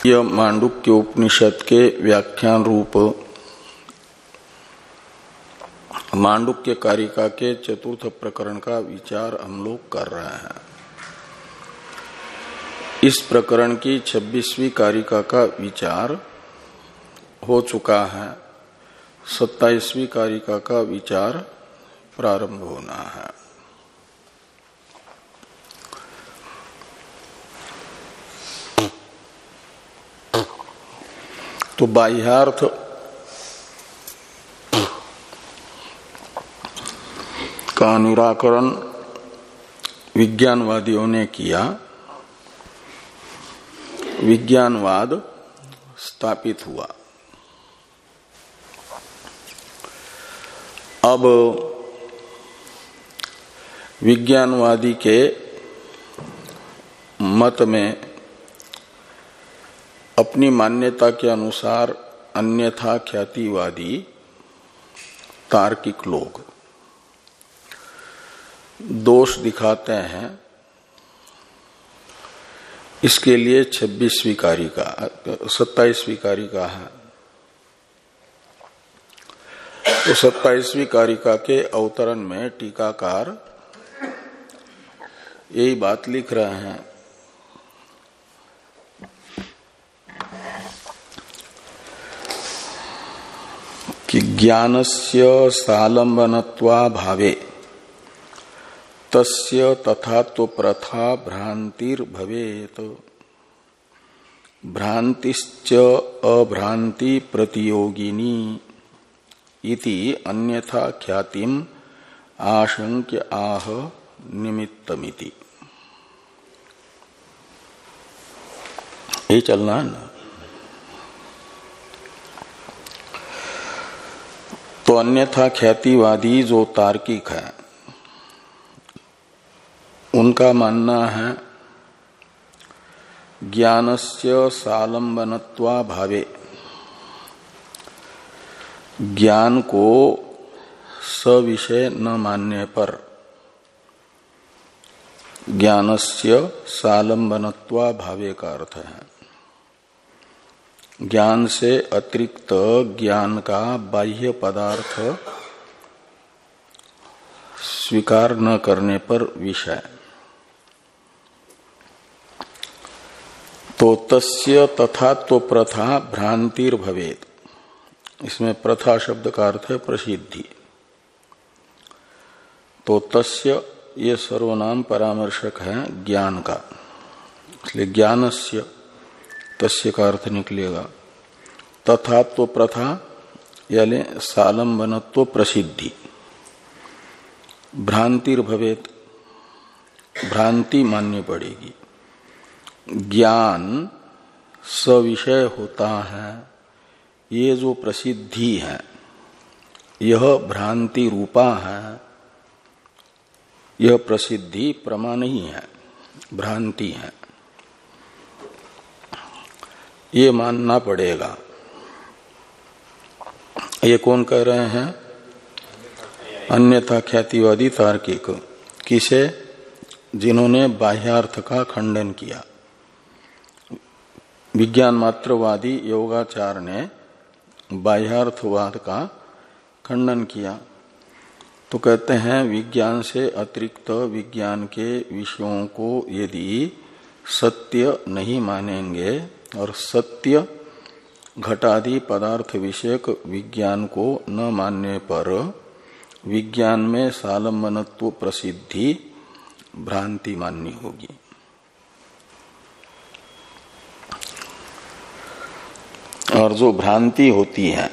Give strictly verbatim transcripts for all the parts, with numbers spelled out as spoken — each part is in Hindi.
यह मांडुक्य उपनिषद के व्याख्यान रूप मांडुक्य कारिका के चतुर्थ प्रकरण का विचार हम लोग कर रहे हैं। इस प्रकरण की छब्बीसवीं कारिका का विचार हो चुका है। सत्ताईसवीं कारिका का विचार प्रारंभ होना है। तो बाह्यार्थ का निराकरण विज्ञानवादियों ने किया। विज्ञानवाद स्थापित हुआ। अब विज्ञानवादी के मत में अपनी मान्यता के अनुसार अन्यथा ख्यातिवादी तार्किक लोग दोष दिखाते हैं। इसके लिए छब्बीसवीं कारिका सत्ताईसवीं कारिका है। तो सत्ताईसवीं कारिका के अवतरण में टीकाकार यही बात लिख रहे हैं कि ज्ञानस्य सालंबनत्वा भावे तस्य तथा तो प्रथा भ्रांतिर भवेत। भ्रांतिश्च अभ्रांति प्रतियोगिनी इति अन्यथा ख्यातिम आशंक्य आह निमित्तमिति। ये चलना है ना। तो अन्यथा ख्यातिवादी जो तार्किक है उनका मानना है ज्ञानस्य सालंबनत्वा भावे, ज्ञान को सविषय न मानने पर ज्ञानस्य सालंबनत्वा भावे का अर्थ है ज्ञान से अतिरिक्त ज्ञान का बाह्य पदार्थ स्वीकार न करने पर विषय। तो तस्य तथा तो प्रथा भ्रांतिर भवेत। इसमें प्रथा शब्द का अर्थ है प्रसिद्धि। तो तस्य ये सर्वनाम परामर्शक है ज्ञान का, इसलिए ज्ञानस्य तस्य का अर्थ निकलेगा। तथा तो प्रथा यानी सालंबनत्व प्रसिद्धि। भ्रांतिर भवेत, भ्रांति माननी पड़ेगी। ज्ञान सविषय होता है, ये जो प्रसिद्धि है यह भ्रांति रूपा है। यह प्रसिद्धि प्रमा नहीं है, भ्रांति है, ये मानना पड़ेगा। ये कौन कह रहे हैं? अन्यथा ख्यातिवादी तार्किक। किसे? जिन्होंने बाह्यार्थ का खंडन किया। विज्ञान मात्रवादी योगाचार ने बाह्यार्थवाद का खंडन किया। तो कहते हैं विज्ञान से अतिरिक्त विज्ञान के विषयों को यदि सत्य नहीं मानेंगे और सत्य घटादि पदार्थ विषयक विज्ञान को न मानने पर विज्ञान में सालंबनत्व प्रसिद्धि भ्रांति माननी होगी। और जो भ्रांति होती है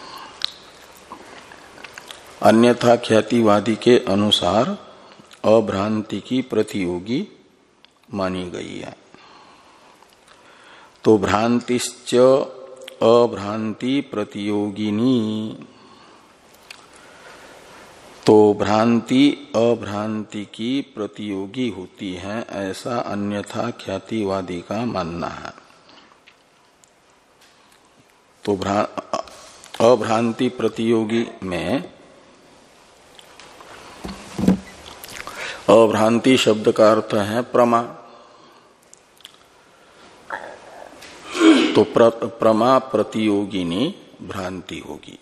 अन्यथा ख्यातिवादी के अनुसार अभ्रांति की प्रतियोगी मानी गई है। तो भ्रांतिश्च अभ्रांति प्रतियोगिनी। तो भ्रांति अभ्रांति की प्रतियोगी होती है, ऐसा अन्यथा ख्यातिवादी का मानना है। तो अभ्रांति प्रतियोगी में अभ्रांति शब्द का अर्थ है प्रमा। तो प्र, प्रमा प्रतियोगिनी भ्रांति होगी।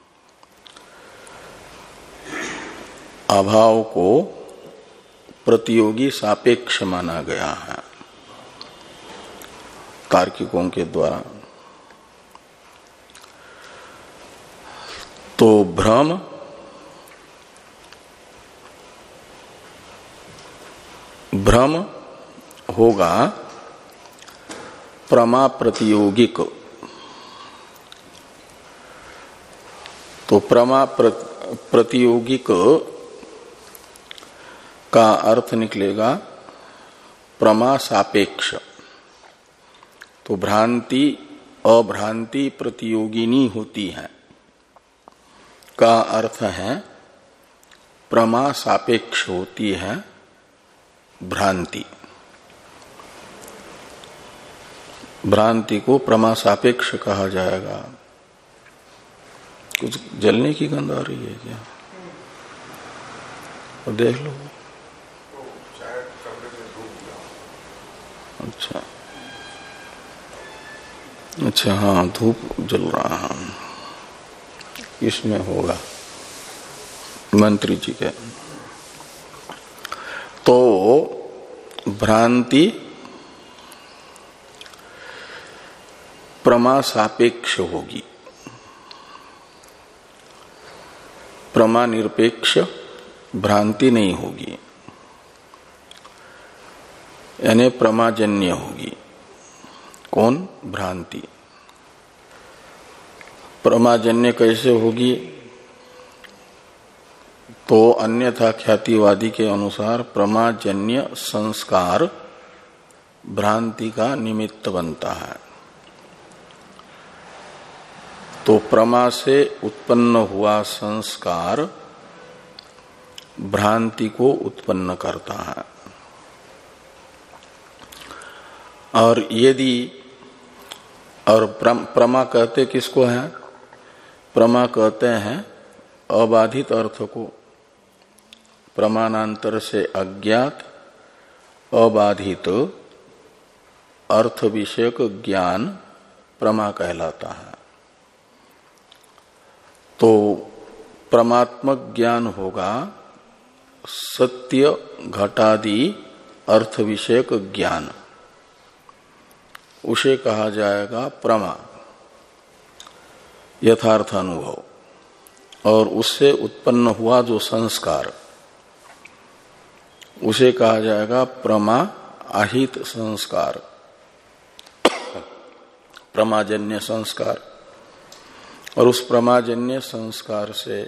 अभाव को प्रतियोगी सापेक्ष माना गया है तार्किकों के द्वारा। तो भ्रम भ्रम होगा प्रमा प्रतियोगिक। तो प्रमा प्रतियोगिक का अर्थ निकलेगा प्रमा सापेक्ष। तो भ्रांति अभ्रांति प्रतियोगिनी होती है का अर्थ है प्रमा सापेक्ष होती है भ्रांति। भ्रांति को प्रमा सापेक्ष कहा जाएगा। कुछ जलने की गंध आ रही है क्या? और देख लो। अच्छा अच्छा, हाँ धूप जल रहा है। इसमें होगा मंत्री जी के। तो भ्रांति प्रमा सापेक्ष होगी, प्रमा निरपेक्ष भ्रांति नहीं होगी, यानी प्रमाजन्य होगी। कौन? भ्रांति। प्रमाजन्य कैसे होगी? तो अन्यथा ख्यातिवादी के अनुसार प्रमाजन्य संस्कार भ्रांति का निमित्त बनता है। तो प्रमा से उत्पन्न हुआ संस्कार भ्रांति को उत्पन्न करता है। और यदि और प्रमा कहते किसको है? प्रमा कहते हैं अबाधित अर्थ को। प्रमाणांतर से अज्ञात अबाधित अर्थ विषयक ज्ञान प्रमा कहलाता है। तो प्रमात्मक ज्ञान होगा सत्य घटादि अर्थ विषयक ज्ञान, उसे कहा जाएगा प्रमा, यथार्थ अनुभव। और उससे उत्पन्न हुआ जो संस्कार उसे कहा जाएगा प्रमा आहित संस्कार, प्रमाजन्य संस्कार। और उस प्रमाजन्य संस्कार से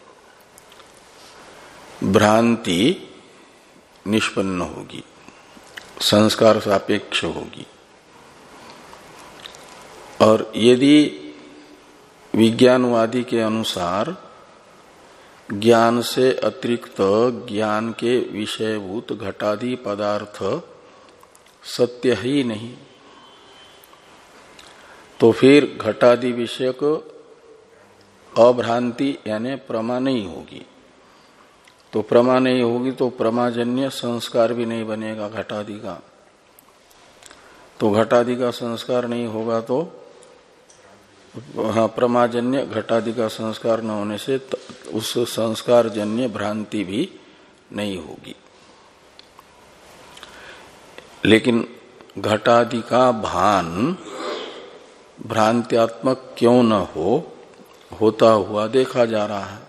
भ्रांति निष्पन्न होगी, संस्कार सापेक्ष होगी। और यदि विज्ञानवादी के अनुसार ज्ञान से अतिरिक्त ज्ञान के विषयभूत घटादि पदार्थ सत्य ही नहीं, तो फिर घटादि विषयक अभ्रांति यानी प्रमा नहीं होगी। तो प्रमा नहीं होगी तो प्रमाजन्य संस्कार भी नहीं बनेगा घटादि का। तो घटादि का संस्कार नहीं होगा तो हाँ, प्रमाजन्य घटादि का संस्कार न होने से उस संस्कार जन्य भ्रांति भी नहीं होगी। लेकिन घटादि का भान भ्रांत्यात्मक क्यों न हो, होता हुआ देखा जा रहा है।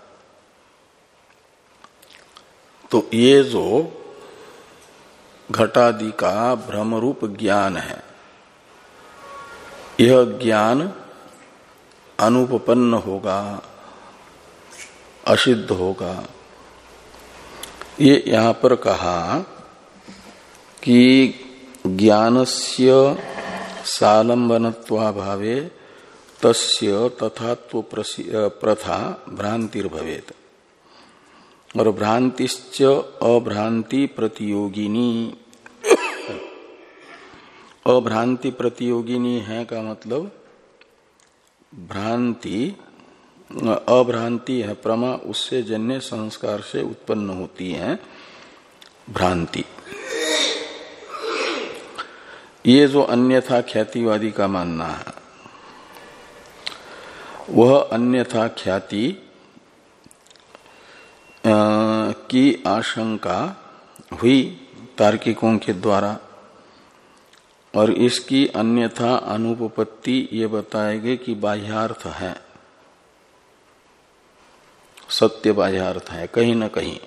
तो ये जो घटादि का भ्रमरूप ज्ञान है, यह ज्ञान अनुपपन्न होगा, असिद्ध होगा। ये यहां पर कहा कि ज्ञानस्य सालंबनत्वाभावे तस्य तथात्व प्रथा भ्रांतिर्भवेत्। और भ्रांतिश्च अभ्रांति प्रतियोगिनी, अभ्रांति प्रतियोगिनी है का मतलब भ्रांति अभ्रांति है प्रमा, उससे जन्य संस्कार से उत्पन्न होती है भ्रांति। ये जो अन्यथा ख्यातिवादी का मानना है, वह अन्यथा ख्याति की आशंका हुई तार्किकों के द्वारा, और इसकी अन्यथा अनुपपत्ति ये बताएगी कि बाह्यार्थ है, सत्य बाह्यार्थ है कहीं न कहीं,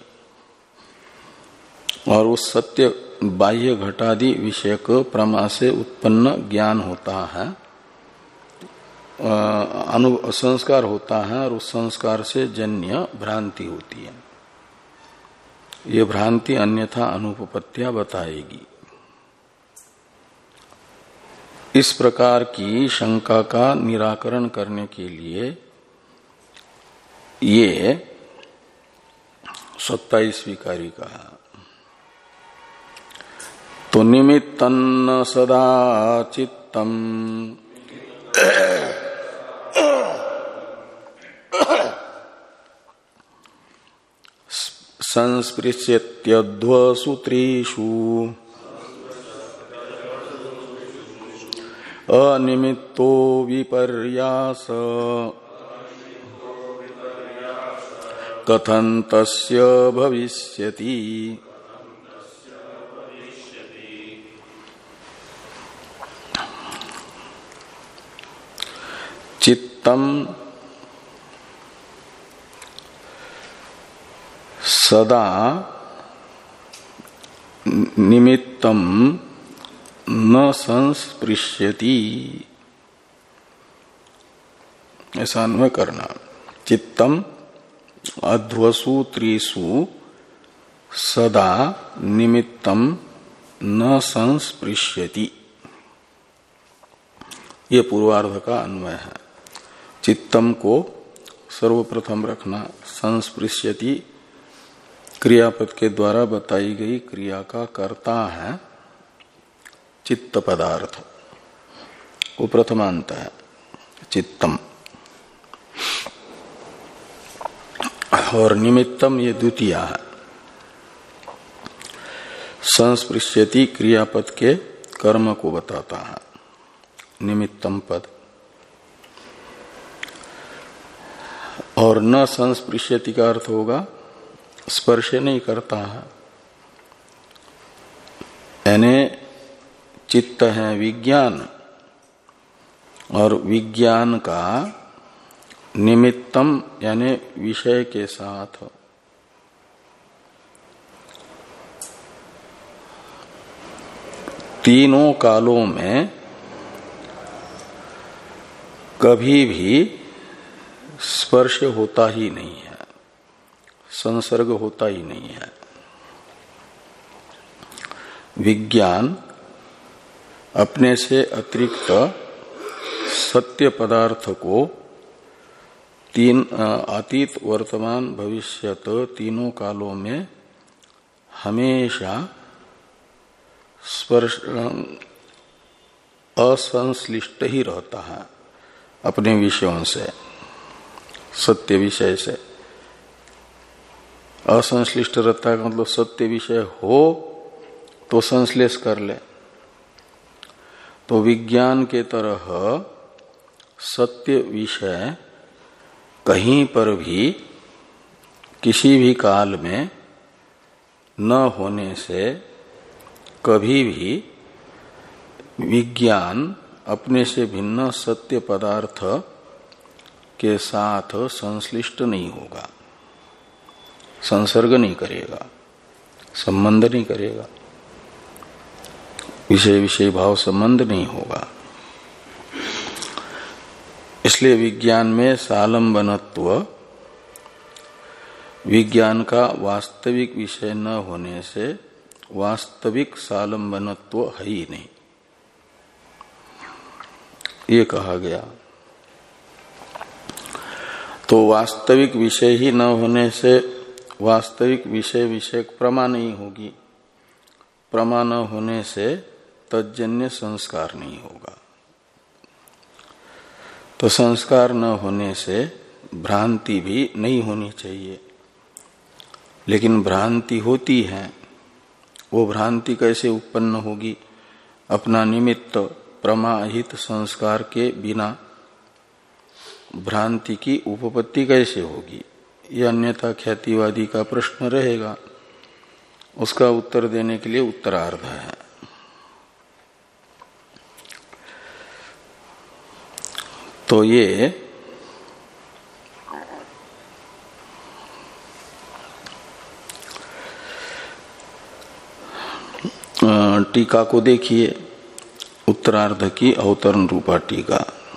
और उस सत्य बाह्य घटादि विषयक प्रमा से उत्पन्न ज्ञान होता है, अनु संस्कार होता है, और उस संस्कार से जन्य भ्रांति होती है। ये भ्रांति अन्यथा अनुपपत्तियां बताएगी। इस प्रकार की शंका का निराकरण करने के लिए ये सत्ताईसवीं कारिका है। तो निमित्तन्न सदा चित्तम संस्पृश्यत्यध्वसूत्रेषु अनिमित्तो विपर्यास कथं तस्य भविष्यति। चित्तम सदा निमित्तम न संस्पृश्यति, ऐसा अन्वय करना। चित्तम अध्वसु त्रिषु सदा निमित्तम न संस्पृश्यति, ये पूर्वार्ध का अन्वय है। चित्तम को सर्वप्रथम रखना। संस्पृश्यति क्रियापद के द्वारा बताई गई क्रिया का कर्ता है चित्त पदार्थ, वो प्रथमांत है चित्तम, और निमित्तम ये द्वितीय है। संस्पृश्यति क्रियापद के कर्म को बताता है निमित्तम पद, और न संस्पृश्यति का अर्थ होगा स्पर्श नहीं करता है, यानी चित्त है विज्ञान, और विज्ञान का निमित्तम यानी विषय के साथ तीनों कालों में कभी भी स्पर्श होता ही नहीं है, संसर्ग होता ही नहीं है। विज्ञान अपने से अतिरिक्त सत्य पदार्थ को तीन अतीत वर्तमान भविष्यत तीनों कालों में हमेशा स्पर्श असंश्लिष्ट ही रहता है अपने विषयों से, सत्य विषय से। असंश्लिष्ट रहता है मतलब सत्य विषय हो तो संश्लेष कर ले। तो विज्ञान के तरह सत्य विषय कहीं पर भी किसी भी काल में न होने से कभी भी विज्ञान अपने से भिन्न सत्य पदार्थ के साथ संश्लिष्ट नहीं होगा, संसर्ग नहीं करेगा, संबंध नहीं करेगा, विषय विषय भाव संबंध नहीं होगा। इसलिए विज्ञान में सालंबनत्व, विज्ञान का वास्तविक विषय न होने से वास्तविक सालंबनत्व है ही नहीं, ये कहा गया। तो वास्तविक विषय ही न होने से वास्तविक विषय विषयक प्रमा नहीं होगी, प्रमा न होने से तज्जन्य संस्कार नहीं होगा, तो संस्कार न होने से भ्रांति भी नहीं होनी चाहिए। लेकिन भ्रांति होती है, वो भ्रांति कैसे उत्पन्न होगी? अपना निमित्त प्रमाहित संस्कार के बिना भ्रांति की उपपत्ति कैसे होगी, यह अन्यथा ख्यातिवादी का प्रश्न रहेगा। उसका उत्तर देने के लिए उत्तरार्ध है। तो ये टीका को देखिए, उत्तरार्ध की अवतरण रूपा टीका।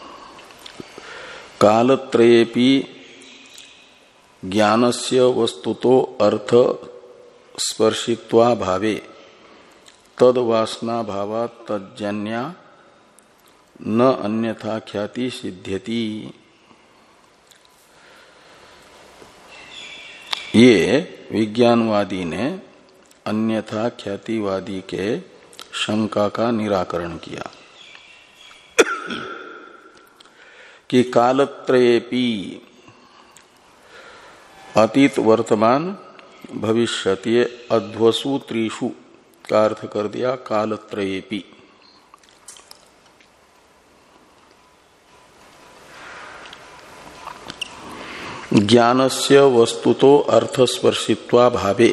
कालत्रयेपि ज्ञानस्य वस्तुतो अर्थ स्पर्शित्वा भावे तद वासना भावा तज्जन्या न अन्यथा ख्याति सिद्ध्यति। ये विज्ञानवादी ने अन्यथा ख्यातिवादी के शंका का निराकरण किया कि कालत्रयेपि अतीत वर्तमान भविष्यत ये अध्वसु त्रिषु का अर्थ कर दिया कालत्रयेपि। ज्ञानस्य वस्तुतो अर्थस्पर्शित्वा भावे,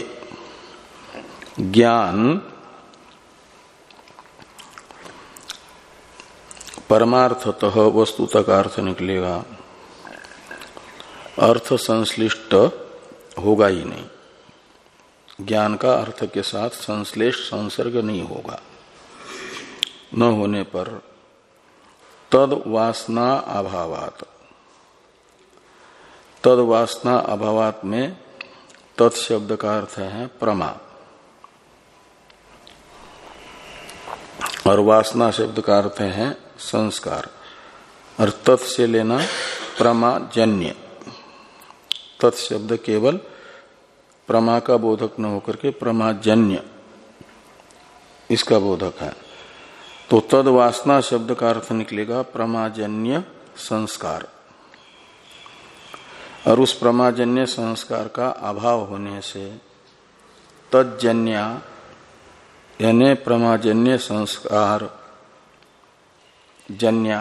ज्ञान परमार्थतः वस्तुतः का अर्थ निकलेगा, अर्थ संश्लिष्ट होगा ही नहीं। ज्ञान का अर्थ के साथ संश्लेष संसर्ग नहीं होगा। न होने पर तद वासना अभावात, तद वासना अभावात में तत्शब्द का अर्थ है प्रमा और वासना शब्द का अर्थ है संस्कार, और तत् से लेना प्रमाजन्य। तत्शब्द केवल प्रमा का बोधक न होकर के प्रमाजन्य इसका बोधक है। तो तद वासना शब्द का अर्थ निकलेगा प्रमाजन्य संस्कार, और उस प्रमाजन्य संस्कार का अभाव होने से तज्जन्या यानी प्रमाजन्य संस्कार जन्या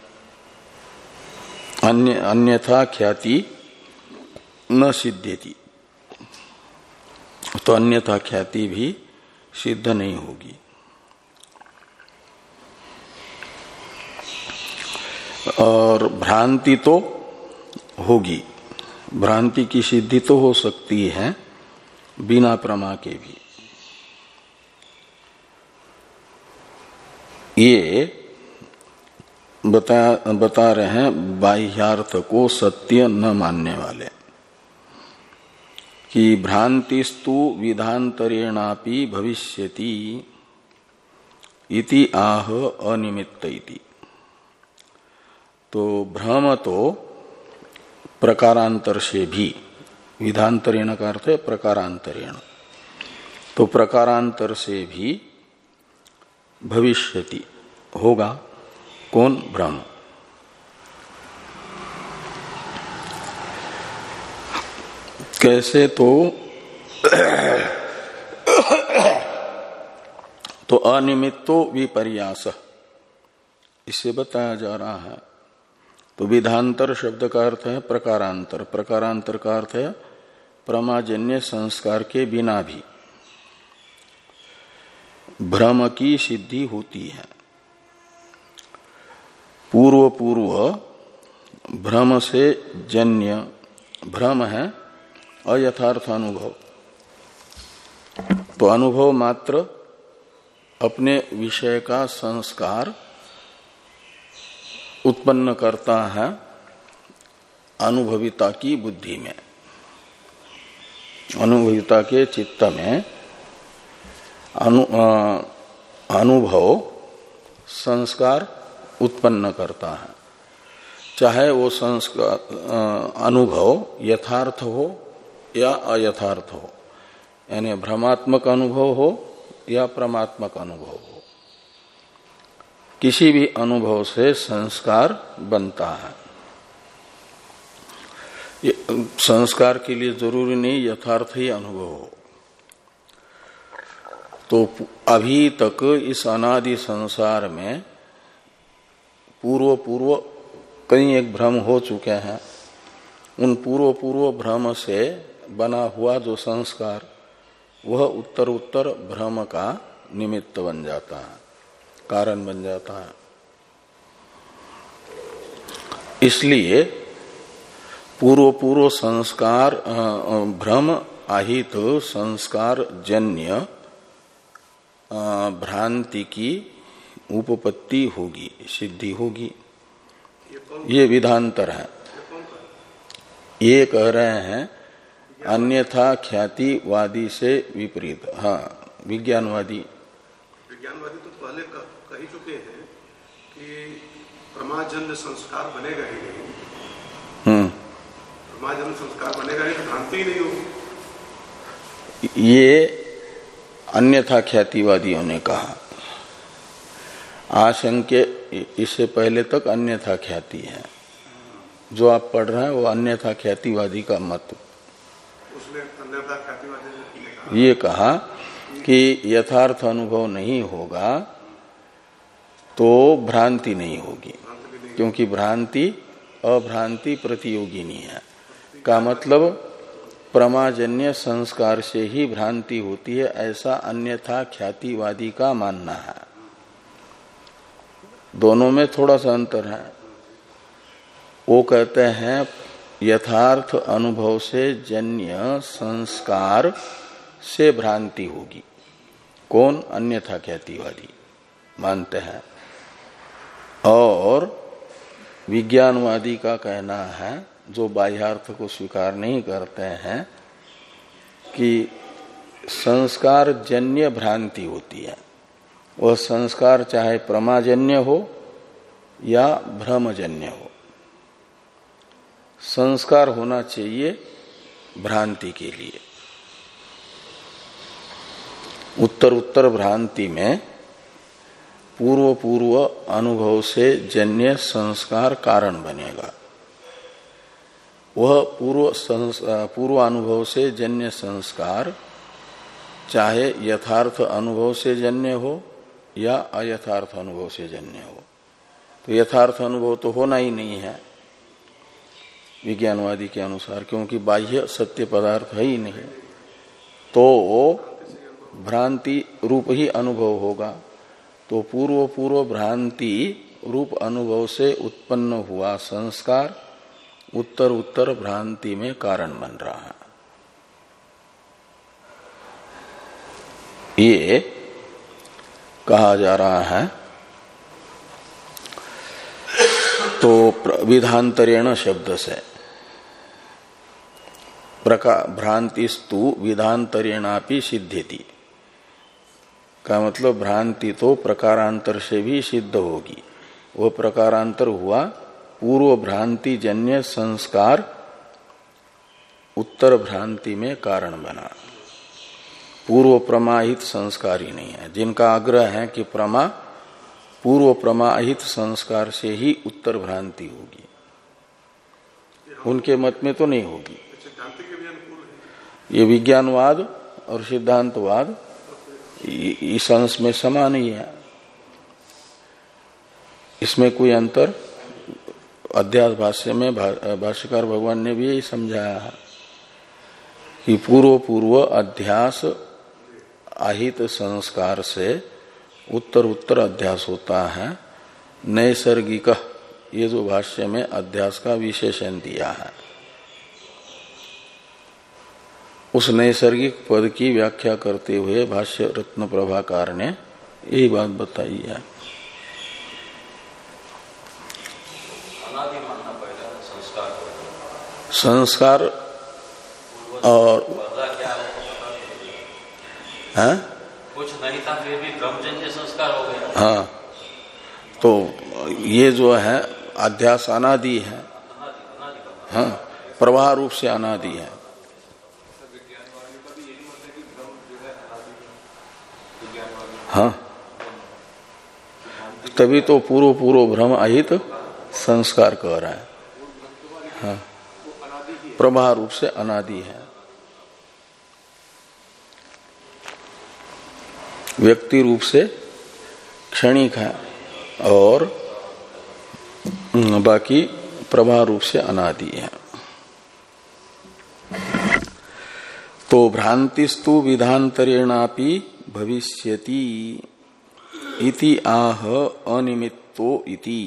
अन्य अन्यथा ख्याति न सिद्ध्यति, तो अन्यथा ख्याति भी सिद्ध नहीं होगी। और भ्रांति तो होगी, भ्रांति की सिद्धि तो हो सकती है बिना प्रमा के भी। ये बता बता रहे हैं बाह्यार्थ को सत्य न मानने वाले कि भ्रांतिस्तु विधांतरेणापि भविष्यति इति आह अनिमित्त इति। तो भ्रम तो प्रकारांतर से भी, विधांतरेण का अर्थ है प्रकारांतरेण, तो प्रकारांतर से भी भविष्यति होगा। कौन? भ्रम। कैसे? तो तो अनिमित्तो विपर्यास, इससे बताया जा रहा है। तो विधांतर शब्द का अर्थ है प्रकारांतर, प्रकारांतर का अर्थ है प्रमाजन्य संस्कार के बिना भी भ्रम की सिद्धि होती है। पूर्व पूर्व भ्रम से जन्य, भ्रम है अयथार्थ अनुभव, तो अनुभव मात्र अपने विषय का संस्कार उत्पन्न करता है अनुभविता की बुद्धि में, अनुभविता के चित्त में अनु, अनुभव संस्कार उत्पन्न करता है। चाहे वो संस्कार अनुभव यथार्थ हो या अयथार्थ हो, यानी भ्रमात्मक अनुभव हो या प्रमात्मक अनुभव हो, किसी भी अनुभव से संस्कार बनता है। ये संस्कार के लिए जरूरी नहीं यथार्थ ही अनुभव हो। तो अभी तक इस अनादि संसार में पूर्व पूर्व कई एक भ्रम हो चुके हैं। उन पूर्व पूर्व भ्रम से बना हुआ जो संस्कार वह उत्तर उत्तर भ्रम का निमित्त बन जाता है, कारण बन जाता है। इसलिए पूर्व पूर्व संस्कार भ्रम आहित संस्कार जन्य भ्रांति की उपपत्ति होगी, सिद्धि होगी। ये विधांतर है। ये कह रहे हैं अन्यथा ख्यातिवादी से विपरीत। हाँ, विज्ञानवादी विज्ञानवादी तो पहले कह, कह ही चुके हैं कि प्रमाजन्य संस्कार बनेगा ही नहीं। हम्म प्रमाजन्य संस्कार बनेगा ही तो भ्रांति ही नहीं होगी। ये अन्यथा ख्यातिवादियों ने कहा। आशंक्य इससे पहले तक अन्यथा ख्याति है। जो आप पढ़ रहे हैं वो अन्यथा ख्यातिवादी का मत। उसने अन्यथा ख्यातिवादी ने कहा, ये कहा कि यथार्थ अनुभव नहीं होगा तो भ्रांति नहीं होगी, क्योंकि भ्रांति अभ्रांति प्रतियोगिनी है। का मतलब प्रमाजन्य संस्कार से ही भ्रांति होती है, ऐसा अन्यथा ख्यातिवादी का मानना है। दोनों में थोड़ा सा अंतर है। वो कहते हैं यथार्थ अनुभव से जन्य संस्कार से भ्रांति होगी। कौन? अन्यथा ख्यातिवादी मानते हैं। और विज्ञानवादी का कहना है, जो बाह्यार्थ को स्वीकार नहीं करते हैं, कि संस्कार जन्य भ्रांति होती है। वह संस्कार चाहे प्रमाजन्य हो या भ्रमजन्य हो, संस्कार होना चाहिए भ्रांति के लिए। उत्तर उत्तर भ्रांति में पूर्व पूर्व अनुभव से जन्य संस्कार कारण बनेगा। वह पूर्व पूर्व अनुभव से जन्य संस्कार चाहे यथार्थ अनुभव से जन्य हो या अयथार्थ अनुभव से जन्य हो। तो यथार्थ अनुभव तो होना ही नहीं है विज्ञानवादी के अनुसार, क्योंकि बाह्य सत्य पदार्थ है ही नहीं। तो भ्रांति रूप ही अनुभव होगा। तो पूर्व पूर्व भ्रांति रूप अनुभव से उत्पन्न हुआ संस्कार उत्तर उत्तर भ्रांति में कारण बन रहा है। ये कहा जा रहा है। तो विधांतरेण शब्द से प्रकार भ्रांतिस्तु विधांतरेणापि सिद्ध्यति का मतलब भ्रांति तो प्रकारांतर से भी सिद्ध होगी। वो प्रकारांतर हुआ पूर्व भ्रांति जन्य संस्कार उत्तर भ्रांति में कारण बना। पूर्व प्रमाहित संस्कार ही नहीं है। जिनका आग्रह है कि प्रमा पूर्व प्रमाहित संस्कार से ही उत्तर भ्रांति होगी, उनके मत में तो नहीं होगी। ये विज्ञानवाद और सिद्धांतवाद इस अंश में समान ही है। इसमें कोई अंतर अध्यास भाष्य में भाष्यकार भगवान ने भी यही समझाया है कि पूर्व पूर्व अध्यास आहित संस्कार से उत्तर उत्तर अध्यास होता है। नैसर्गिक, ये जो भाष्य में अध्यास का विशेषण दिया है, उस नैसर्गिक पद की व्याख्या करते हुए भाष्य रत्न प्रभाकार ने यही बात बताई है। संस्कार और है? कुछ नहीं था फिर भी ब्रह्मजन्य संस्कार हो गया। हाँ, तो ये जो है अध्यास अनादि है। हाँ, प्रवाह रूप से अनादि है। हाँ, तभी तो पूर्व पूर्व भ्रम अहित संस्कार कह रहा है। हाँ, प्रवाह रूप से अनादि है। व्यक्ति रूप से क्षणिक है और बाकी प्रभा रूप से अनादि है। तो भ्रांतिस्तु विधांतरेणापि भविष्यति इति आह अनिमित्तो इति।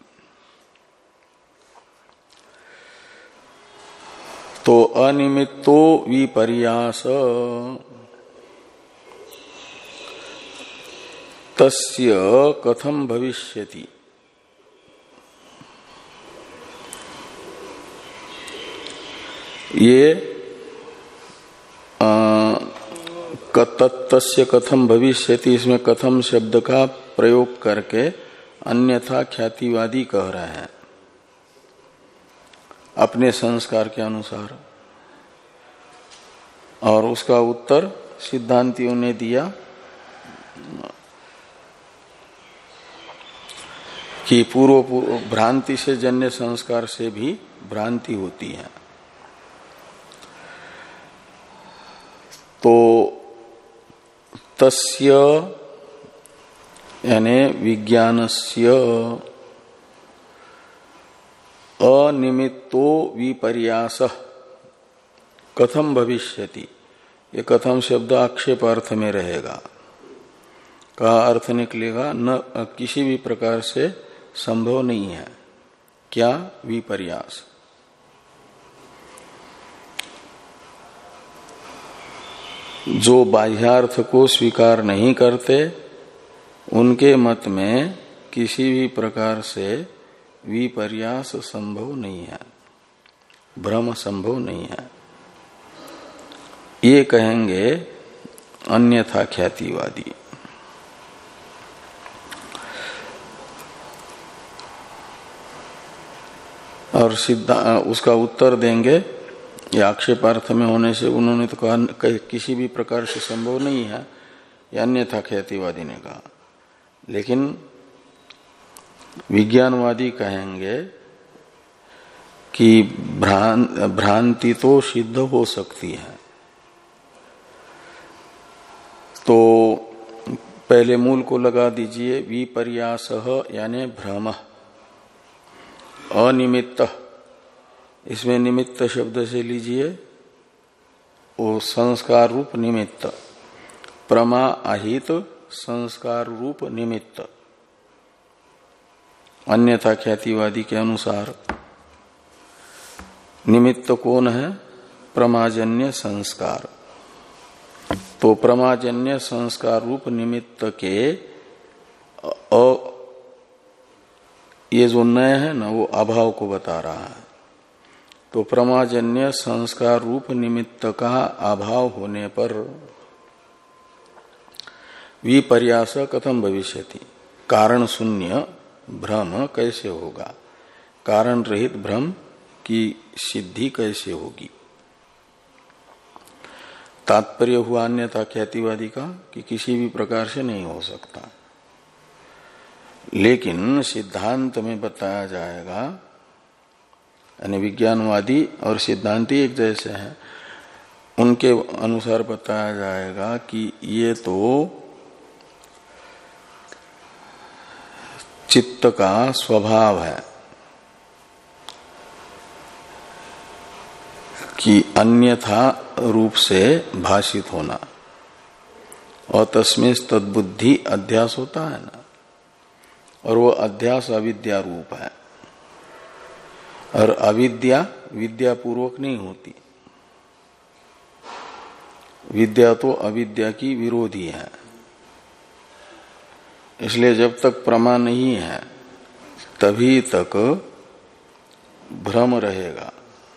तो अनिमित्तो विपर्यास तस्य कथम भविष्यति। ये तस्य कथम भविष्यति, इसमें कथम शब्द का प्रयोग करके अन्यथा ख्यातिवादी कह रहे हैं अपने संस्कार के अनुसार, और उसका उत्तर सिद्धांतियों ने दिया कि पूर्व पूर्व भ्रांति से जन्य संस्कार से भी भ्रांति होती है। तो तस्य यानी विज्ञानस्य अनिमित्तो विपर्यास कथम भविष्यति, ये कथम शब्द आक्षेप अर्थ में रहेगा। का अर्थ निकलेगा न किसी भी प्रकार से संभव नहीं है। क्या? विपर्यास। जो बाह्यार्थ को स्वीकार नहीं करते उनके मत में किसी भी प्रकार से विपर्यास संभव नहीं है, भ्रम संभव नहीं है। ये कहेंगे अन्यथा ख्यातिवादी। और सिद्धा उसका उत्तर देंगे, ये आक्षेपार्थ में होने से उन्होंने तो कहा किसी भी प्रकार से संभव नहीं है, ये अन्यथा ख्यातिवादी ने कहा। लेकिन विज्ञानवादी कहेंगे कि भ्रां, भ्रांति तो सिद्ध हो सकती है। तो पहले मूल को लगा दीजिए, विपर्यास यानी भ्रम, अनिमित्त, इसमें निमित्त शब्द से लीजिए वो संस्कार रूप निमित्त, प्रमा अहित संस्कार रूप निमित्त। अन्यथा ख्यातिवादी के अनुसार निमित्त कौन है? प्रमाजन्य संस्कार। तो प्रमाजन्य संस्कार रूप निमित्त के अ ये जो नय है ना, वो अभाव को बता रहा है। तो प्रमाजन्य संस्कार रूप निमित्त का अभाव होने पर विपर्यास कथम भविष्यति, कारण शून्य भ्रम कैसे होगा, कारण रहित भ्रम की सिद्धि कैसे होगी। तात्पर्य हुआ अन्यथा ख्यातिवादी का कि किसी भी प्रकार से नहीं हो सकता। लेकिन सिद्धांत में बताया जाएगा, यानी विज्ञानवादी और सिद्धांती एक जैसे हैं, उनके अनुसार बताया जाएगा कि ये तो चित्त का स्वभाव है कि अन्यथा रूप से भाषित होना, और तस्में तद्बुद्धि अध्यास होता है ना, और वो अध्यास अविद्या रूप है। और अविद्या विद्या पूर्वक नहीं होती, विद्या तो अविद्या की विरोधी है। इसलिए जब तक प्रमा नहीं है तभी तक भ्रम रहेगा।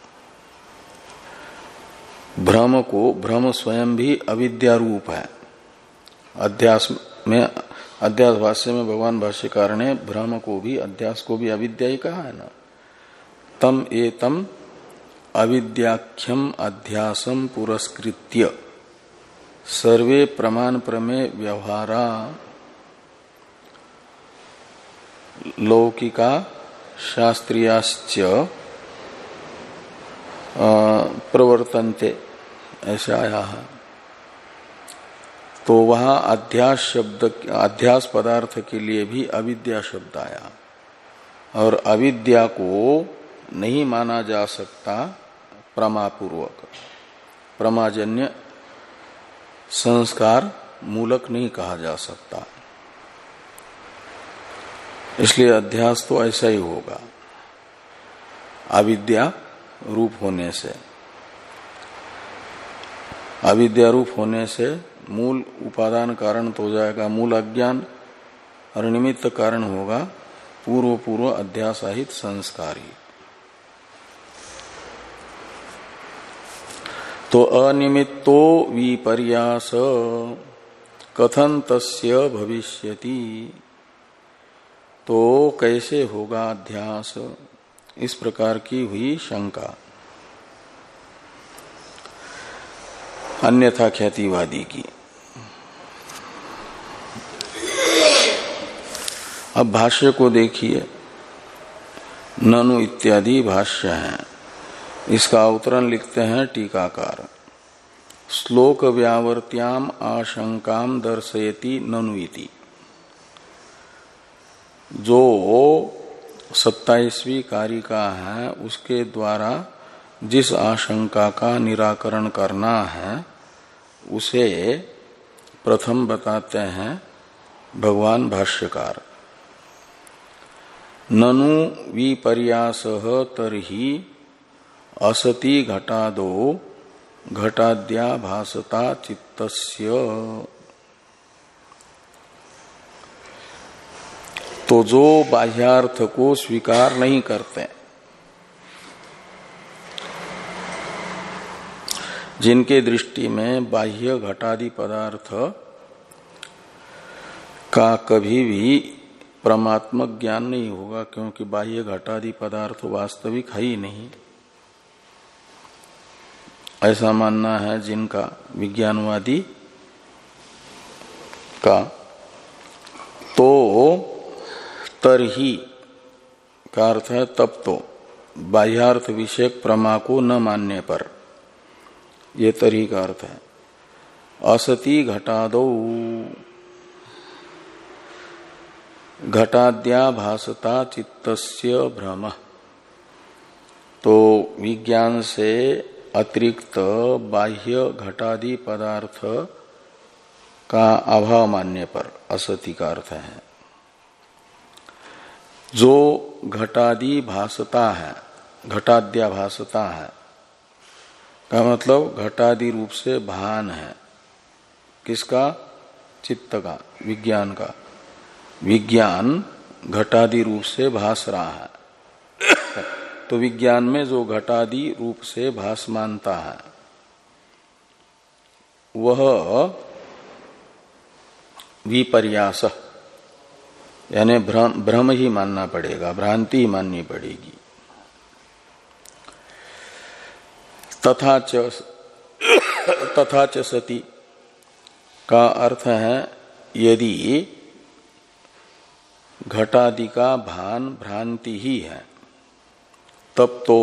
भ्रम को भ्रम स्वयं भी अविद्या रूप है। अध्यास में अध्यास भाष्य में भगवान भाष्यकार ने भ्रम को भी अध्यास को भी अविद्या ही कहा है ना। तम एतम अविद्याख्यम अध्यासम पुरस्कृत्य सर्वे प्रमाण प्रमेय व्यवहारा लौकिका शास्त्रीयाश्च प्रवर्तन्ते, ऐसा आया है। तो वहां अध्यास शब्द, अध्यास पदार्थ के लिए भी अविद्या शब्द आया, और अविद्या को नहीं माना जा सकता प्रमापूर्वक, प्रमाजन्य संस्कार मूलक नहीं कहा जा सकता। इसलिए अध्यास तो ऐसा ही होगा, अविद्या रूप होने से। अविद्या रूप होने से मूल उपादान कारण तो हो जाएगा मूल अज्ञान, और निमित्त कारण होगा पूर्व पूर्व अध्यासाहित संस्कारी। तो अनिमित्तो विपर्यास कथन तस्य भविष्यति, तो कैसे होगा अध्यास, इस प्रकार की हुई शंका अन्यथा ख्यातिवादी की। अब भाष्य को देखिए, ननु इत्यादि भाष्य हैं, इसका अवतरण लिखते हैं टीकाकार। श्लोक व्यावर्त्याम आशंकाम दर्शयति ननु इति। जो सत्ताईसवीं कारिका है उसके द्वारा जिस आशंका का निराकरण करना है उसे प्रथम बताते हैं भगवान भाष्यकार। ननु विपर्यासः तर्हि असति घटादो घटाद्या भासता चित्तस्य। तो जो बाह्यार्थ को स्वीकार नहीं करते, जिनके दृष्टि में बाह्य घटादि पदार्थ का कभी भी परमात्मक ज्ञान नहीं होगा, क्योंकि बाह्य घटादि पदार्थ वास्तविक है ही नहीं, ऐसा मानना है जिनका, विज्ञानवादी का। तो तरही का अर्थ है तब तो, बाह्यार्थ विषयक प्रमा को न मानने पर, ये तरही का अर्थ है। असति घटादौ घटाद्या भासता चित्तस्य भ्रम। तो विज्ञान से अतिरिक्त बाह्य घटादि पदार्थ का अभाव मानने पर असति का अर्थ है। जो घटादि भासता है, घटाद्या भासता है का मतलब घटादि रूप से भान है, किसका? चित्त का, विज्ञान का। विज्ञान घटादि रूप से भास रहा है तो विज्ञान में जो घटादि रूप से भास मानता है वह विपर्यास, यानी भ्रम, भ्रम ही मानना पड़ेगा, भ्रांति ही माननी पड़ेगी। तथा च तथा च सति का अर्थ है यदि घटादि का भान भ्रांति ही है तब तो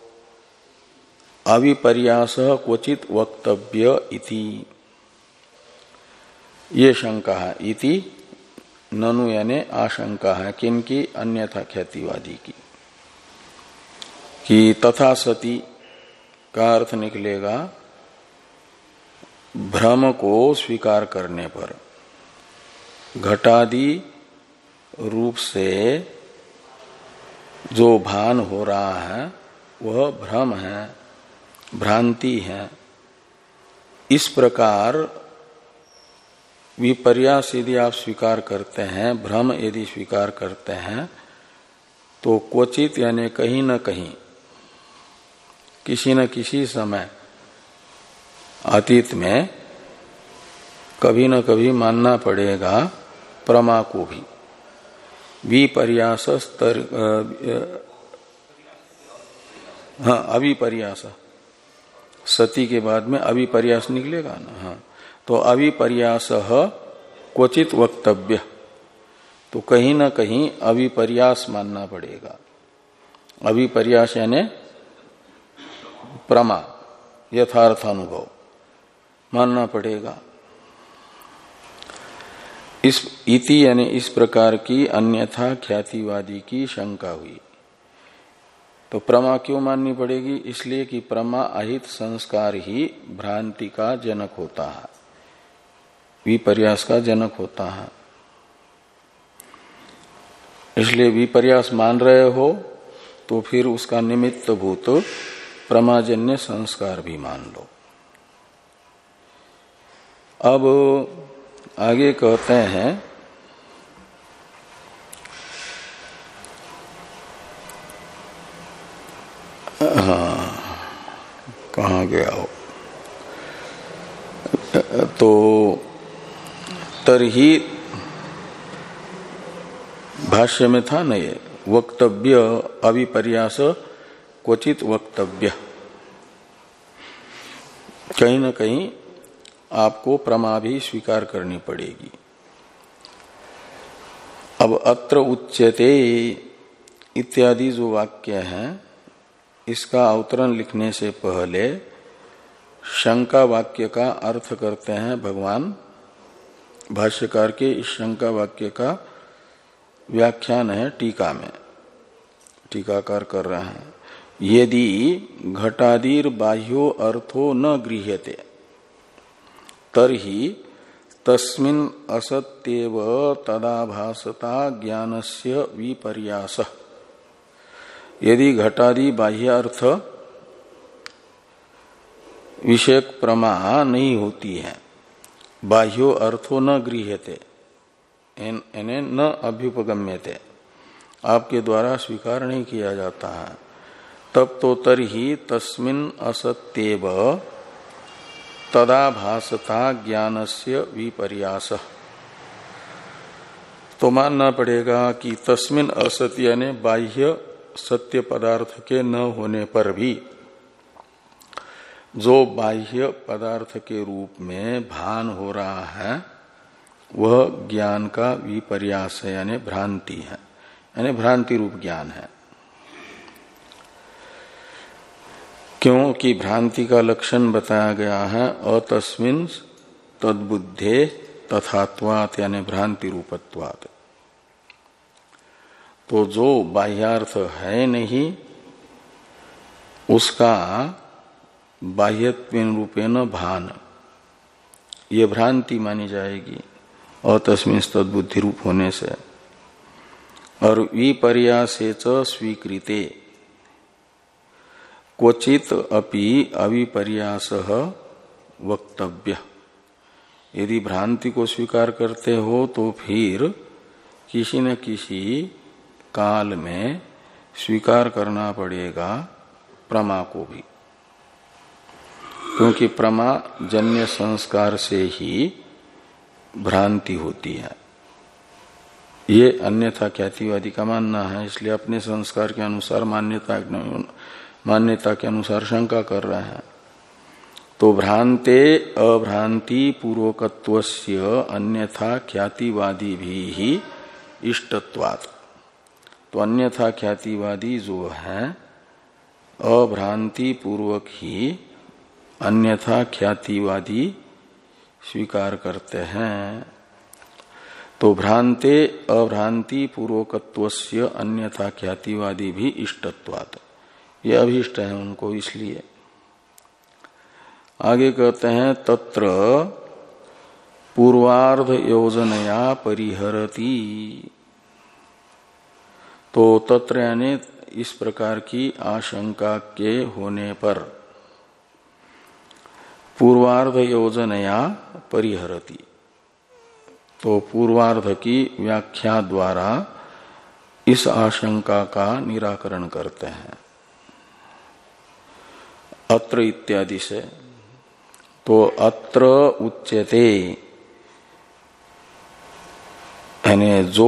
अविपर्यास क्वचित वक्तव्य इति, ये शंका है। इति ननु यानी आशंका है, किनकी? अन्यथा ख्यातिवादी की। कि तथा सति का अर्थ निकलेगा भ्रम को स्वीकार करने पर, घटादि रूप से जो भान हो रहा है वह भ्रम है, भ्रांति है। इस प्रकार विपर्यास यदि आप स्वीकार करते हैं, भ्रम यदि स्वीकार करते हैं, तो क्वचित यानी कहीं न कहीं, किसी न किसी समय अतीत में कभी न कभी मानना पड़ेगा प्रमा को भी। विपर्यास स्तर, हाँ अविपर्यास, सती के बाद में अविपर्यास निकलेगा ना। हाँ, तो अविपर्यास क्वचित वक्तव्य, तो कहीं न कहीं अविपर्यास मानना पड़ेगा। अविपर्यास यानी प्रमा, यथार्थ अनुभव मानना पड़ेगा। इस इति यानी इस प्रकार की अन्यथा ख्यातिवादी की शंका हुई। तो प्रमा क्यों माननी पड़ेगी? इसलिए कि प्रमा अहित संस्कार ही भ्रांति का जनक होता है, विपर्यास का जनक होता है। इसलिए विपर्यास मान रहे हो तो फिर उसका निमित्त भूत प्रमाजन्य संस्कार भी मान लो। अब आगे कहते हैं हाँ कहाँ गया हो, तो तरही भाष्य में था न ये वक्तव्य अविपर्यास क्वचित वक्तव्य, कहीं न कहीं आपको प्रमा भी स्वीकार करनी पड़ेगी। अब अत्र उच्यते इत्यादि जो वाक्य हैं इसका अवतरण लिखने से पहले शंका वाक्य का अर्थ करते हैं भगवान। भाष्यकार के इस शंका वाक्य का व्याख्यान है टीका में, टीकाकार कर रहे हैं। यदि घटादीर बाह्यो अर्थो न गृह्यते तर्हि तस्मिन् असत्येव तदाभासता ज्ञानस्य विपर्यासः। यदि घटादि बाह्य अर्थ विषयक प्रमा नहीं होती है, बाह्यो अर्थो न गृह्यते यानी न अभ्युपगम्यते, आपके द्वारा स्वीकार नहीं किया जाता है, तब तो तरहि तस्मिन् असत्येव तदाभासता ज्ञानस्य विपर्यासः। तो मानना पड़ेगा कि तस्मिन् असत्य यानी बाह्य सत्य पदार्थ के न होने पर भी जो बाह्य पदार्थ के रूप में भान हो रहा है वह ज्ञान का विपर्यास है यानी भ्रांति है, यानी भ्रांति रूप ज्ञान है। क्योंकि भ्रांति का लक्षण बताया गया है अतस्मिन् तद्बुद्धे तथात्वात् यानी भ्रांति रूपत्वात्। तो जो बाह्यार्थ है नहीं उसका बाह्यत्वेन रूपेण भान, ये भ्रांति मानी जाएगी अतस्मिन् तद्बुद्धि रूप होने से। और विपर्यासे च स्वीकृते क्वचित अपि अविपर्यासः वक्तव्य। यदि भ्रांति को स्वीकार करते हो तो फिर किसी न किसी काल में स्वीकार करना पड़ेगा प्रमा को भी, क्योंकि प्रमा जन्य संस्कार से ही भ्रांति होती है। ये अन्यथा ख्यातिवादी का मानना है, इसलिए अपने संस्कार के अनुसार मान्यता मान्यता के अनुसार शंका कर रहे हैं। तो भ्रांते अभ्रांति पूर्वकत्वस्य अन्यथा ख्यातिवादी भी ही इष्टत्वात्। तो अन्यथा ख्यातिवादी जो है अभ्रांति पूर्वक ही अन्यथा ख्यातिवादी स्वीकार करते हैं। तो भ्रांते अभ्रांति पूर्वकत्वस्य अन्यथा ख्यातिवादी भी इष्टत्वात्, ये अभीष्ट है उनको। इसलिए आगे कहते हैं तत्र पूर्वार्ध योजनया परिहरति। तो तत्र यानी इस प्रकार की आशंका के होने पर पूर्वार्ध योजनया परिहरति, तो पूर्वार्ध की व्याख्या द्वारा इस आशंका का निराकरण करते हैं अत्र इत्यादि से। तो अत्र उच्यते यानी जो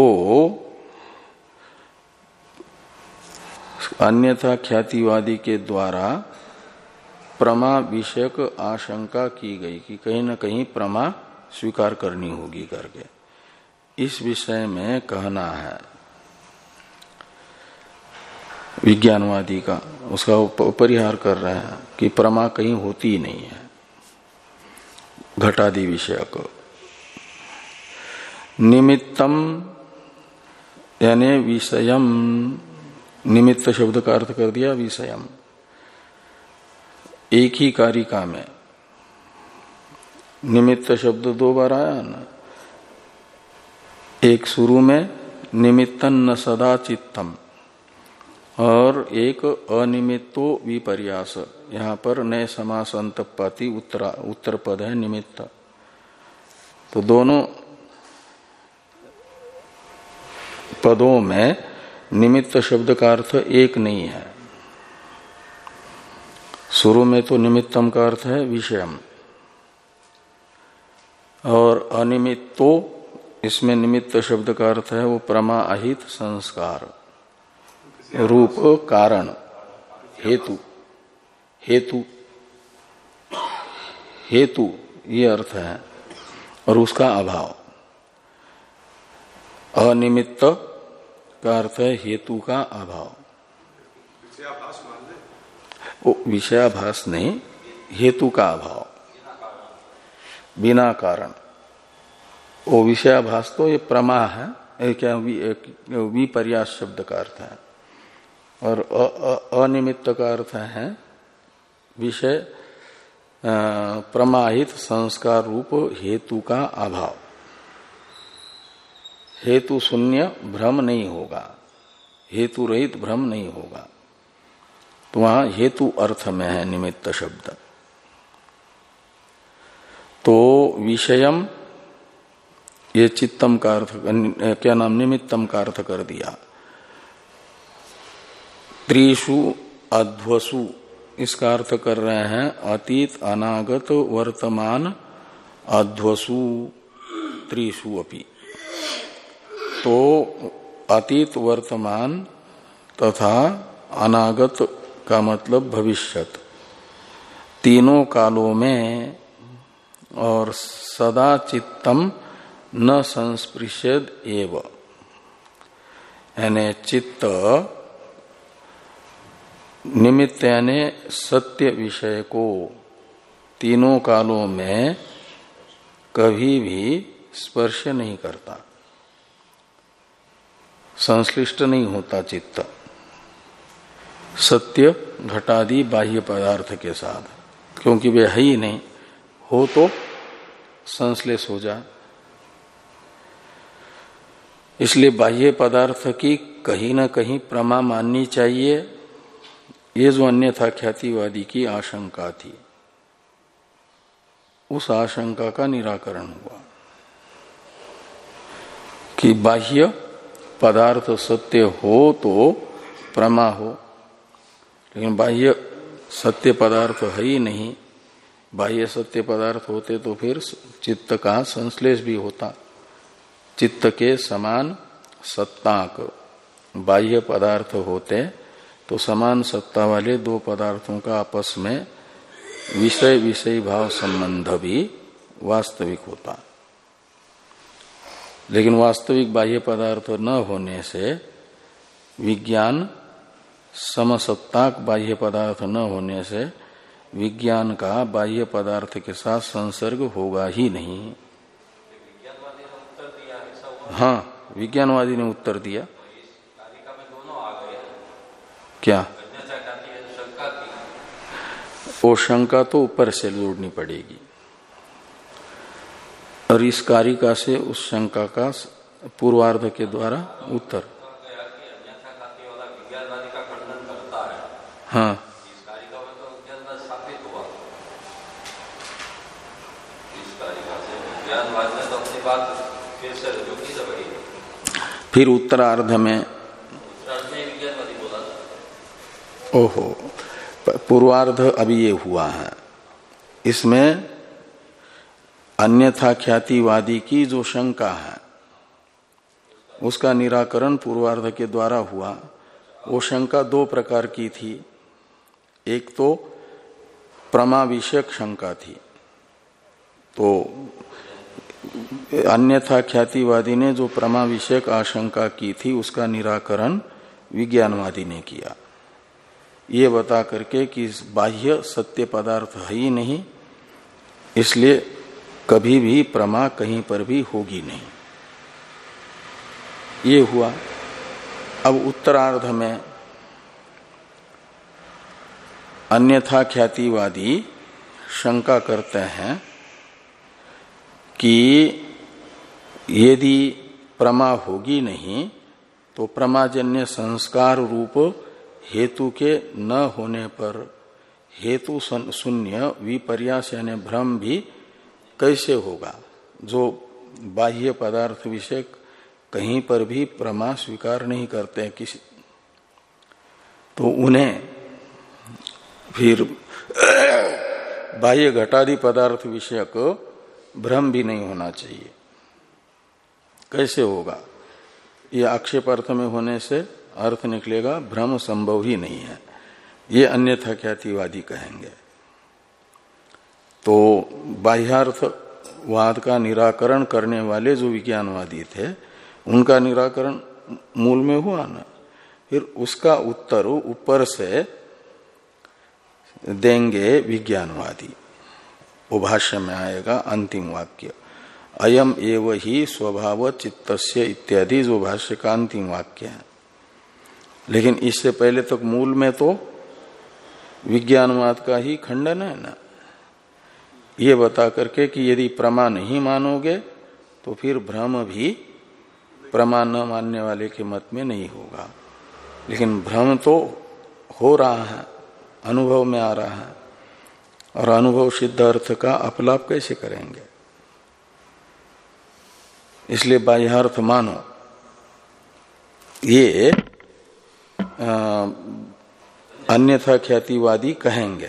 अन्यथा ख्यातिवादी के द्वारा प्रमा विषयक आशंका की गई कि कहीं न कहीं प्रमा स्वीकार करनी होगी करके, इस विषय में कहना है विज्ञानवादी का, उसका परिहार कर रहे हैं कि प्रमा कहीं होती ही नहीं है घटादि विषयक। निमित्तम यानी विषयम, निमित्त शब्द का अर्थ कर दिया विषयम। एक ही कारिका में निमित्त शब्द दो बार आया ना, एक शुरू में निमित्तन न सदा चित्तम और एक अनिमित्तो विपर्यास, यहां पर नए समास अंतपाती उत्तरा उत्तर पद है निमित्त। तो दोनों पदों में निमित्त शब्द का अर्थ एक नहीं है। शुरू में तो निमित्तम का अर्थ है विषयम और अनिमित्तो, इसमें निमित्त शब्द का अर्थ है वो प्रमाहित संस्कार, रूप कारण, हेतु हेतु हेतु ये अर्थ है और उसका अभाव। अनिमित्त का अर्थ है हेतु का अभाव। विषयाभास नहीं, हेतु का अभाव, बिना कारण। वो विषयाभास तो ये प्रमा है, क्या विपर्यास शब्द का अर्थ है। और अनिमित्त का अर्थ है विषय प्रमाहित संस्कार रूप हेतु का अभाव। हेतु शून्य भ्रम नहीं होगा, हेतु रहित भ्रम नहीं होगा। तो वहां हेतु अर्थ में है निमित्त शब्द। तो विषयम ये चित्तम का अर्थ, क्या नाम, निमित्तम का अर्थ कर दिया। त्रिषु अध्वसु इसका अर्थ कर रहे हैं अतीत अनागत वर्तमान अध्वसु त्रिषु अपि। तो अतीत वर्तमान तथा अनागत का मतलब भविष्यत, तीनों कालों में और सदा चित्तम न संस्पृशेद एव, यानी चित्त निमित्त यानी सत्य विषय को तीनों कालों में कभी भी स्पर्श नहीं करता, संश्लिष्ट नहीं होता चित्त सत्य घटादि बाह्य पदार्थ के साथ, क्योंकि वे है ही नहीं, हो तो संश्लेष हो जाए। इसलिए बाह्य पदार्थ की कहीं न कहीं प्रमा माननी चाहिए। ये जो अन्यथा ख्यातिवादी की आशंका थी, उस आशंका का निराकरण हुआ कि बाह्य पदार्थ सत्य हो तो प्रमा हो, लेकिन बाह्य सत्य पदार्थ है ही नहीं। बाह्य सत्य पदार्थ होते तो फिर चित्त का संश्लेष भी होता। चित्त के समान सत्ताक बाह्य पदार्थ होते तो समान सत्ता वाले दो पदार्थों का आपस में विषय विषय भाव संबंध भी वास्तविक होता। लेकिन वास्तविक बाह्य पदार्थ न होने से विज्ञान, समसत्ताक बाह्य पदार्थ न होने से विज्ञान का बाह्य पदार्थ के साथ संसर्ग होगा ही नहीं। हाँ, विज्ञानवादी ने उत्तर दिया। क्या? वो शंका तो ऊपर से जोड़नी पड़ेगी और इस कारिका से उस शंका का पूर्वार्ध के द्वारा उत्तर। हाँ, फिर उत्तरार्ध में ओहो, पूर्वार्ध अभी ये हुआ है, इसमें अन्यथा ख्यातिवादी की जो शंका है उसका निराकरण पूर्वार्ध के द्वारा हुआ। वो शंका दो प्रकार की थी। एक तो प्रमा विषयक शंका थी, तो अन्यथा ख्यातिवादी ने जो प्रमा विषयक आशंका की थी उसका निराकरण विज्ञानवादी ने किया, ये बता करके कि बाह्य सत्य पदार्थ है ही नहीं, इसलिए कभी भी प्रमा कहीं पर भी होगी नहीं। ये हुआ। अब उत्तरार्ध में अन्यथा ख्यातिवादी शंका करते हैं कि यदि प्रमा होगी नहीं तो प्रमाजन्य संस्कार रूप हेतु के न होने पर हेतु शून्य विपर्यास यानी भ्रम भी कैसे होगा। जो बाह्य पदार्थ विषय कहीं पर भी प्रमा स्वीकार नहीं करते किसी, तो उन्हें फिर बाह्य घटादि पदार्थ विषयक भ्रम भी नहीं होना चाहिए। कैसे होगा? ये आक्षेप अर्थ में होने से अर्थ निकलेगा भ्रम संभव ही नहीं है, ये अन्यथा ख्यातिवादी कहेंगे। तो बाह्यार्थवाद का निराकरण करने वाले जो विज्ञानवादी थे उनका निराकरण मूल में हुआ ना, फिर उसका उत्तर ऊपर से देंगे विज्ञानवादी। वो भाष्य में आएगा अंतिम वाक्य, अयम एव ही स्वभाव चित्तस्य इत्यादि, जो भाष्य का अंतिम वाक्य है। लेकिन इससे पहले तक मूल में तो विज्ञानवाद का ही खंडन है ना, ये बता करके कि यदि प्रमा नहीं मानोगे तो फिर भ्रम भी प्रमा न मानने वाले के मत में नहीं होगा। लेकिन भ्रम तो हो रहा है, अनुभव में आ रहा है, और अनुभव सिद्ध अर्थ का अपलाप कैसे करेंगे? इसलिए बाह्यार्थ मानो, ये अन्यथा ख्यातिवादी कहेंगे।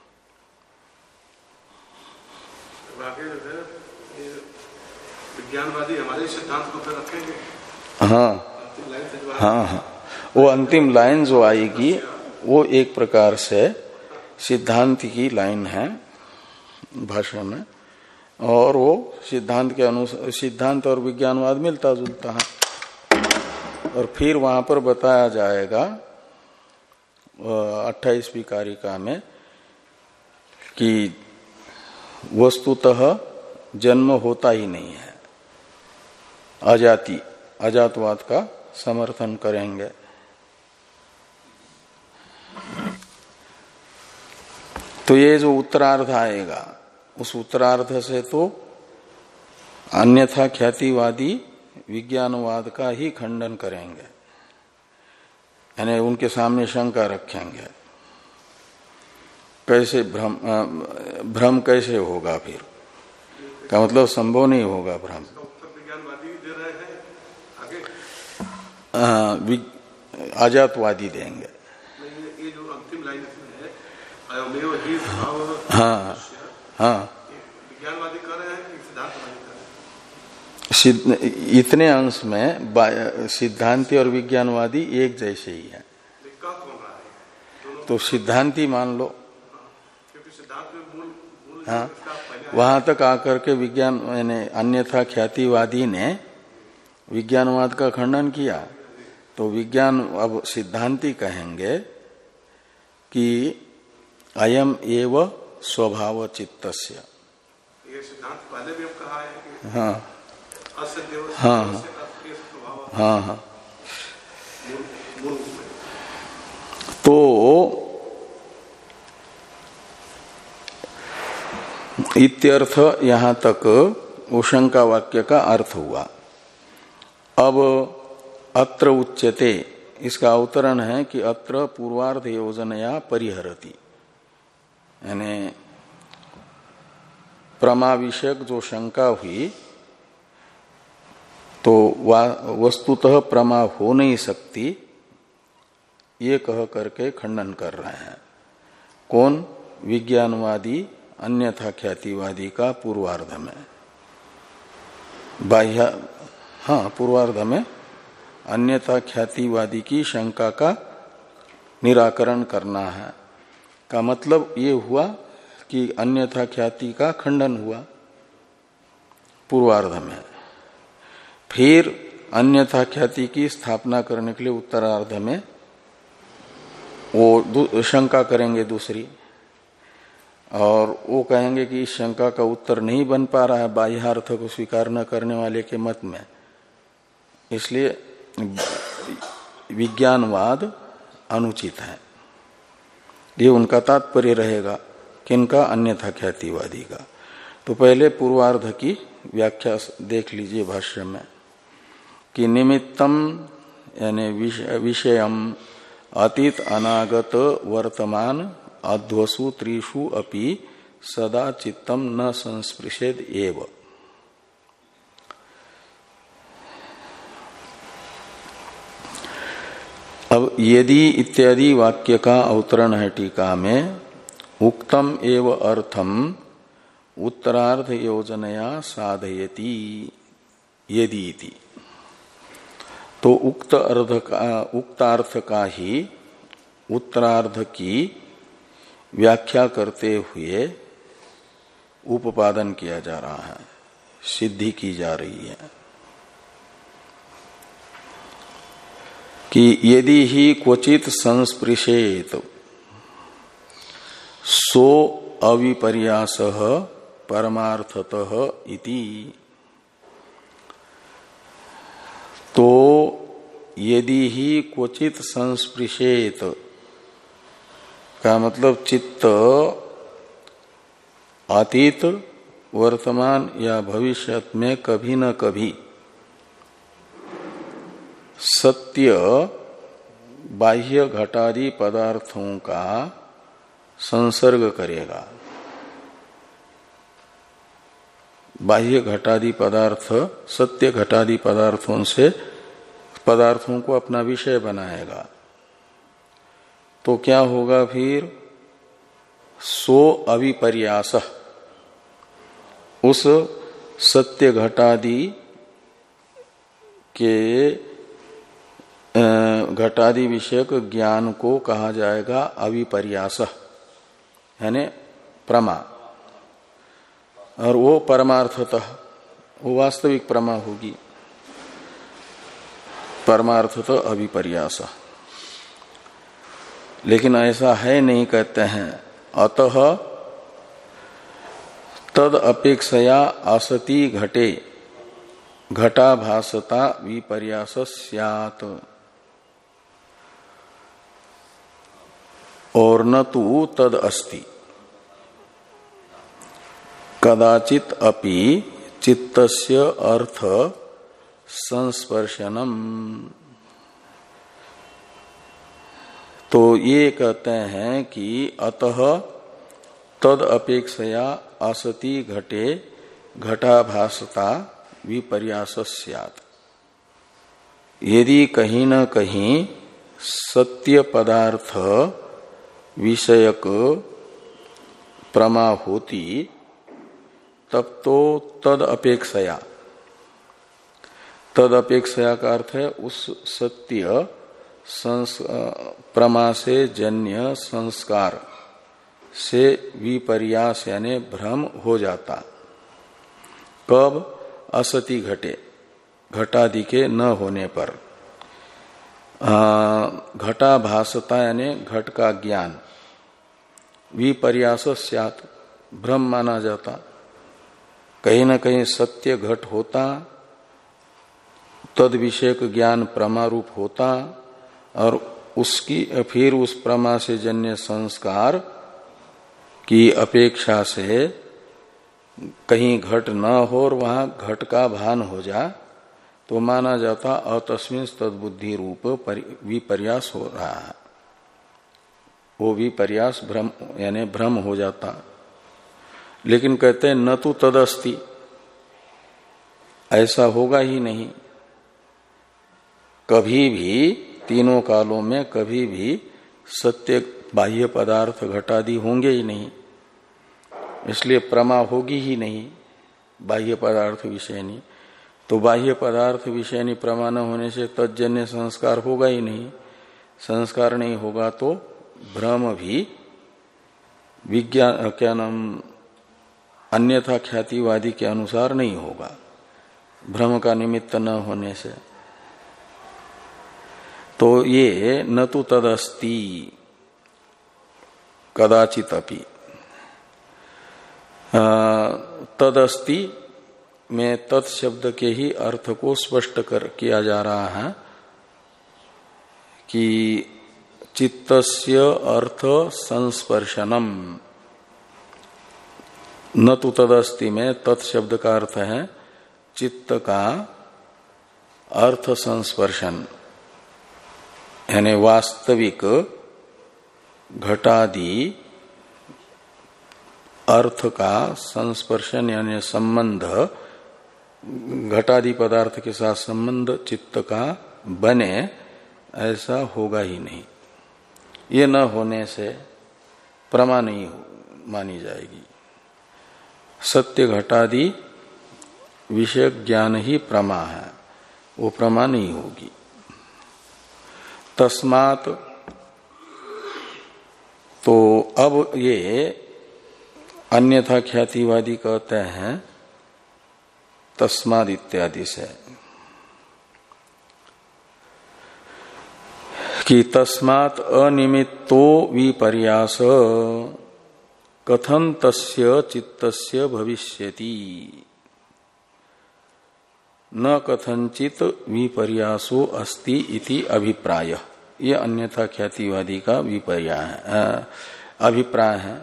विज्ञानवादी हमारे सिद्धांत को फिर रखेंगे। हाँ हाँ हाँ, वो अंतिम लाइन जो आएगी वो एक प्रकार से सिद्धांत की लाइन है भाषा में, और वो सिद्धांत के अनुसार सिद्धांत और विज्ञानवाद मिलता जुलता है। और फिर वहां पर बताया जाएगा अट्ठाईसवीं कारिका में कि वस्तुतः जन्म होता ही नहीं है, अजाति अजातवाद का समर्थन करेंगे। तो ये जो उत्तरार्ध आएगा उस उत्तरार्ध से तो अन्यथा ख्यातिवादी विज्ञानवाद का ही खंडन करेंगे, यानी उनके सामने शंका रखेंगे कैसे भ्रम भ्रम कैसे होगा, फिर का मतलब संभव नहीं होगा भ्रम। विज्ञानवादी दे रहे हैं आगे, आजातवादी देंगे। ये जो अंतिम लाइन है अयमेव हि भाव, हाँ हाँ, विज्ञानवादी कर रहे हैं कि सिद्धांतवादी कर रहे हैं? इतने अंश में सिद्धांती और विज्ञानवादी एक जैसे ही है, तो सिद्धांती मान लो। हाँ, वहां तक आकर के विज्ञान यानी अन्यथा ख्यातिवादी ने विज्ञानवाद का खंडन किया, तो विज्ञान अब सिद्धांती कहेंगे कि अयम एव स्वभाव चित्तस्य। ये सिद्धांत पहले भी कहा है कि हाँ हाँ हाँ हाँ, तो इत्यर्थ यहां तक उशंका वाक्य का अर्थ हुआ। अब अत्र उच्यते, इसका अवतरण है कि अत्र पूर्वार्ध योजनया परिहरति, यानी प्रमा विषयक जो शंका हुई तो वस्तुतः प्रमा हो नहीं सकती, ये कह करके खंडन कर रहे हैं। कौन? विज्ञानवादी अन्यथा ख्यातिवादी का पूर्वार्ध में बाह्य, हाँ पूर्वार्ध में अन्यथा ख्यातिवादी की शंका का निराकरण करना है। का मतलब ये हुआ कि अन्यथा ख्याति का खंडन हुआ पूर्वार्ध में, फिर अन्यथा ख्याति की स्थापना करने के लिए उत्तरार्ध में वो शंका करेंगे दूसरी, और वो कहेंगे कि इस शंका का उत्तर नहीं बन पा रहा है बाह्यार्थ को स्वीकार न करने वाले के मत में, इसलिए विज्ञानवाद अनुचित है। ये उनका तात्पर्य रहेगा, किनका? अन्यथा ख्यातिवादी का। तो पहले पूर्वार्ध की व्याख्या देख लीजिए भाष्य में कि निमित्तम यानी विषयम अतीत अनागत वर्तमान अध्वसु त्रिषु अपि सदा चित्तम न संस्पृशेद एव। अब यदि इत्यादि वाक्य का अवतरण है टीका में, उक्तम एव अर्थम उत्तरार्ध योजनया साधयति यदि इति। तो उक्त अर्थ का उक्तार्थ का ही उत्तरार्ध की व्याख्या करते हुए उपादन किया जा रहा है, सिद्धि की जा रही है कि यदि ही क्वचित संस्पृशेत सो अविपर्यासः परमार्थतः इति। तो यदि ही क्वचित संस्पृशेत का मतलब चित्त अतीत वर्तमान या भविष्य में कभी न कभी सत्य बाह्य घटादि पदार्थों का संसर्ग करेगा। बाह्य घटादि पदार्थ सत्य घटादि पदार्थों से पदार्थों को अपना विषय बनाएगा। तो क्या होगा फिर? सो अविपर्यास, उस सत्य घटादि के घटादि विषयक ज्ञान को कहा जाएगा अविपर्यास, यानी प्रमा। और वो परमार्थतः वो वास्तविक प्रमा होगी, परमार्थतः अविपर्यास। लेकिन ऐसा है नहीं, कहते हैं अतः तद अपेक्षया असति घटे घटाभासता विपर्यास स्यात् और न तु तद अस्ति कदाचित अपि चित्तस्य अर्थ संस्पर्शनम। तो ये कहते हैं कि अतः तद अपेक्षया असति घटे घटाभासता विपर्यास स्यात्। यदि कहीं न कहीं सत्य पदार्थ विषयक प्रमा होती तब तो तद अपेक्षया, तद अपेक्षया का अर्थ है उस सत्य प्रमा से जन्य संस्कार से विपर्यास यानी भ्रम हो जाता। कब? असति घटे, घटादि के न होने पर। घटाभासता यानी घट का ज्ञान, विपर्यास स्यात् भ्रम माना जाता। कहीं न कहीं सत्य घट होता, तद विषयक ज्ञान प्रमारूप होता और उसकी फिर उस प्रमा से जन्य संस्कार की अपेक्षा से कहीं घट न हो और वहां घट का भान हो जा तो माना जाता अतस्मिन् तद्बुद्धि रूप विपर्यास हो रहा है। वो विपर्यास भ्रम यानी भ्रम हो जाता। लेकिन कहते हैं न तो तदस्ति, ऐसा होगा ही नहीं। कभी भी तीनों कालों में कभी भी सत्य बाह्य पदार्थ घटादि होंगे ही नहीं, इसलिए प्रमा होगी ही नहीं बाह्य पदार्थ विषयनी। तो बाह्य पदार्थ विषयनी प्रमा न होने से तज्जन्य संस्कार होगा ही नहीं। संस्कार नहीं होगा तो भ्रम भी विज्ञान क्या नाम अन्यथा ख्यातिवादी के अनुसार नहीं होगा, भ्रम का निमित्त न होने से। तो ये न तो तदस्ति कदाचित अपि, तदस्ति में तत् शब्द के ही अर्थ को स्पष्ट कर किया जा रहा है कि चित्तस्य अर्थ संस्पर्शनम, न तो तदस्ति में तत्शब्द का अर्थ है चित्त का अर्थ संस्पर्शन, यानी वास्तविक घटादि अर्थ का संस्पर्शन यानी संबंध, घटादि पदार्थ के साथ संबंध चित्त का बने, ऐसा होगा ही नहीं। ये न होने से प्रमा नहीं मानी जाएगी। सत्य घटादि विषय ज्ञान ही प्रमा है, वो प्रमा नहीं होगी। तस्मात्, तो अब ये अन्यथा ख्यातिवादी कहते हैं तस्माद् इत्यादि से कि तस्मात् अनिमित्तो विपर्यास कथं तस्य चित्तस्य भविष्यति न कथंचित विपर्यासो अस्ति इति अभिप्राय। ये अन्यथा ख्यातिवादी का विपर्याय है, अभिप्राय है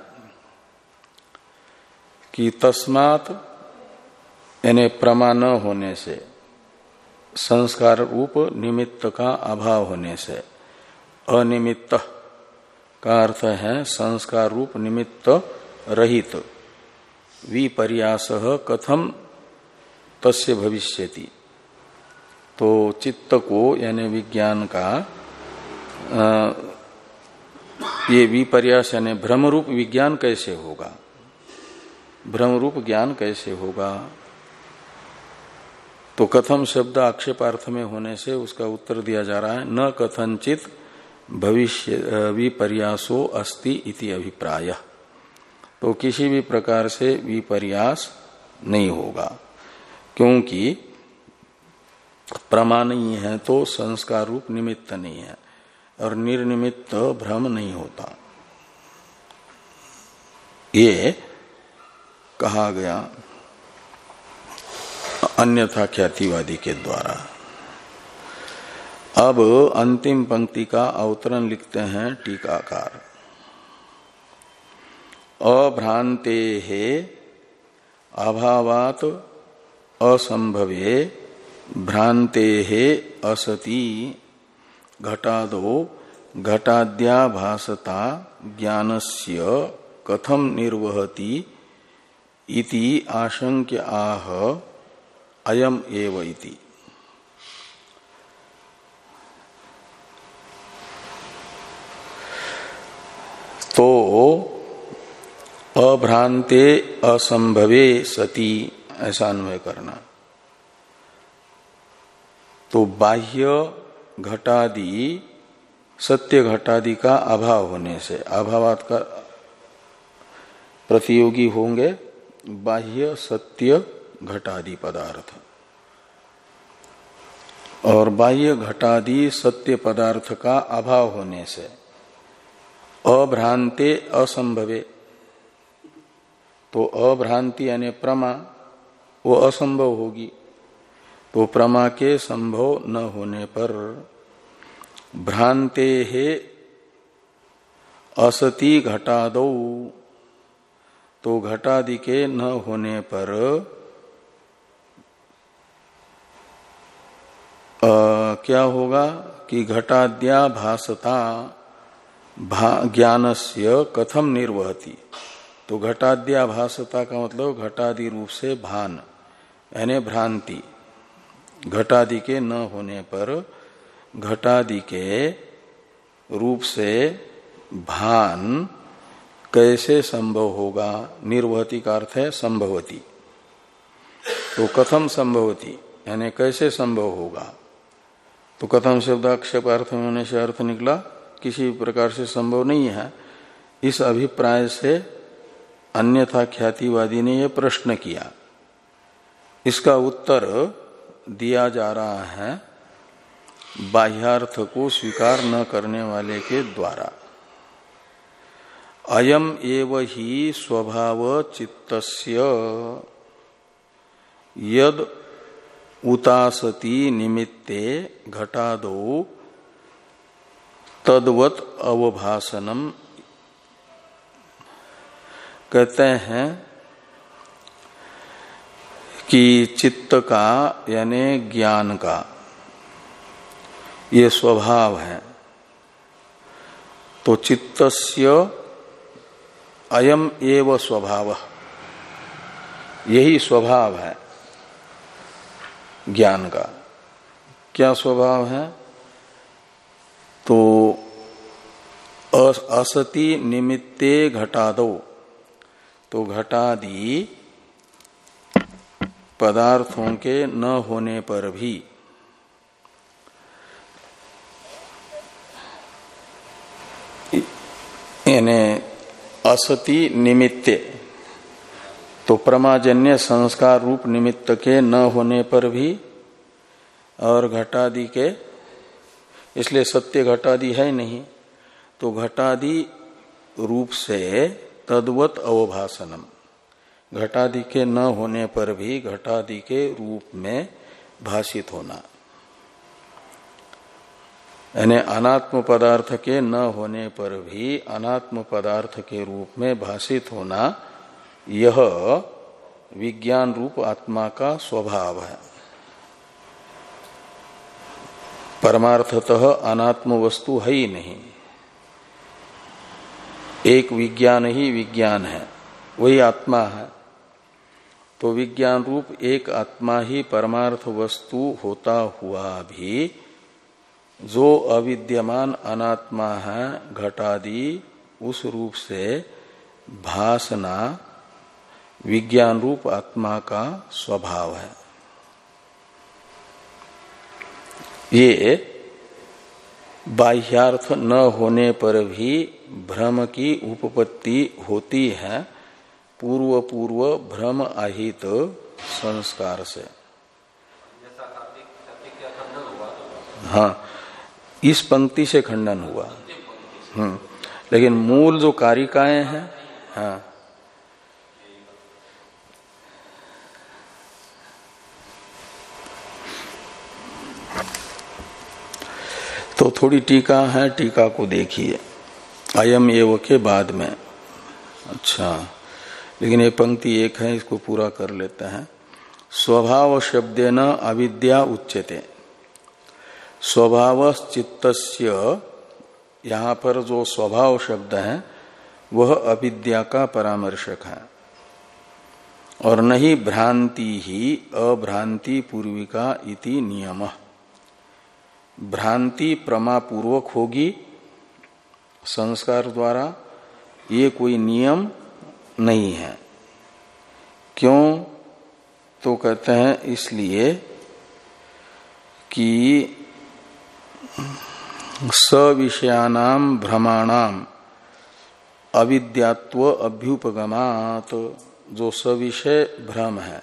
कि तस्मात् यानी प्रमा न होने से, संस्कार रूप निमित्त का अभाव होने से, अनिमित्त का अर्थ है संस्कार रूप निमित्त रहित, विपर्यास कथम तस्य भविष्यति, तो चित्त को यानी विज्ञान का आ, ये विपर्यास यानी भ्रम रूप विज्ञान कैसे होगा, भ्रम रूप ज्ञान कैसे होगा। तो कथम शब्द आक्षेपार्थ में होने से उसका उत्तर दिया जा रहा है न कथंचित भविष्य विपर्यासो अस्ति इति अभिप्राय। तो किसी भी प्रकार से विपर्यास नहीं होगा, क्योंकि प्रमा नहीं है तो संस्कार रूप निमित्त नहीं है और निर्निमित्त भ्रम नहीं होता, ये कहा गया अन्यथा ख्यातिवादी के द्वारा। अब अंतिम पंक्ति का अवतरण लिखते हैं टीकाकार। अभ्रांते हे अभावात असंभवे भ्रांते हे असति घटादो घटाद्याभासता ज्ञानस्य कथम निर्वहति इति आशंक्य आह अयम एव इति। तो अभ्रांते असंभवे सति ऐसा अन्वय करना। तो बाह्य घटादि सत्य घटादि का अभाव होने से, अभावात का प्रतियोगी होंगे बाह्य सत्य घटादि पदार्थ, और बाह्य घटादि सत्य पदार्थ का अभाव होने से अभ्रांते असंभवे, तो अभ्रांति यानी प्रमा वो असंभव होगी। तो प्रमा के संभव न होने पर भ्रांते हे असति घटादौ, तो घटादि के न होने पर आ, क्या होगा कि घटाद्या भासता ज्ञानस्य कथम निर्वहति। तो घटाद्या भासता का मतलब घटादि रूप से भान यानी भ्रांति, घटादि के न होने पर घटादि के रूप से भान कैसे संभव होगा। निर्वहति का अर्थ है संभवती, तो कथम संभवती यानी कैसे संभव होगा। तो कथम शब्द आक्षेप अर्थ में होने से अर्थ निकला किसी प्रकार से संभव नहीं है। इस अभिप्राय से अन्यथा ख्यातिवादी ने यह प्रश्न किया, इसका उत्तर दिया जा रहा है बाह्यार्थ को स्वीकार न करने वाले के द्वारा। अयम एव ही स्वभाव चित्तस्य यद उतासति निमित्ते घटादो तद्वत अवभासनम कहते हैं कि चित्त का यानी ज्ञान का ये स्वभाव है। तो चित्तस्य अयम एव स्वभाव, यही स्वभाव है ज्ञान का। क्या स्वभाव है? तो असति निमित्ते घटादो, तो घटादि पदार्थों के न होने पर भी यानी असति निमित्ते, तो प्रमाजन्य संस्कार रूप निमित्त के न होने पर भी और घटादि के, इसलिए सत्य घटादि है नहीं, तो घटादि रूप से तद्वत अवभासनम, घटादि के न होने पर भी घटादि के रूप में भाषित होना, यानी अनात्म पदार्थ के न होने पर भी अनात्म पदार्थ के रूप में भाषित होना, यह विज्ञान रूप आत्मा का स्वभाव है। परमार्थतः अनात्म वस्तु है ही नहीं, एक विज्ञान ही विज्ञान है, वही आत्मा है। तो विज्ञान रूप एक आत्मा ही परमार्थ वस्तु होता हुआ भी जो अविद्यमान अनात्मा है घटादि, उस रूप से भासना विज्ञान रूप आत्मा का स्वभाव है। ये बाह्यार्थ न होने पर भी भ्रम की उपपत्ति होती है पूर्व पूर्व भ्रम आहित संस्कार से। हाँ, इस पंक्ति से खंडन हुआ। हम्म, लेकिन मूल जो कारिकाएं हैं, हाँ, तो थोड़ी टीका है, टीका को देखिए अयम एव के बाद में। अच्छा, लेकिन ये पंक्ति एक है, इसको पूरा कर लेते हैं। स्वभाव शब्देन अविद्या उच्यते। स्वभाव चित्तस्य, यहाँ पर जो स्वभाव शब्द है वह अविद्या का परामर्शक है, और नहीं भ्रांति ही अभ्रांति पूर्विका इति नियम। भ्रांति प्रमापूर्वक होगी संस्कार द्वारा, ये कोई नियम नहीं है। क्यों? तो कहते हैं इसलिए कि सविषयानाम भ्रमाणाम अविद्यात्व अभ्युपगमात, जो सविषय भ्रम है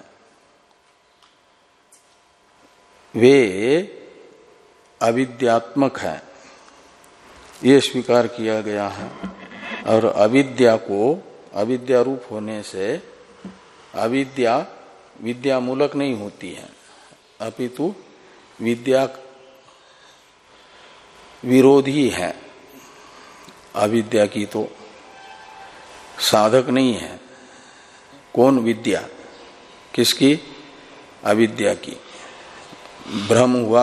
वे अविद्यात्मक है, ये स्वीकार किया गया है। और अविद्या को अविद्या रूप होने से अविद्या विद्या मूलक नहीं होती है, अपितु विद्या विरोधी है। अविद्या की तो साधक नहीं है। कौन? विद्या। किसकी? अविद्या की। भ्रम हुआ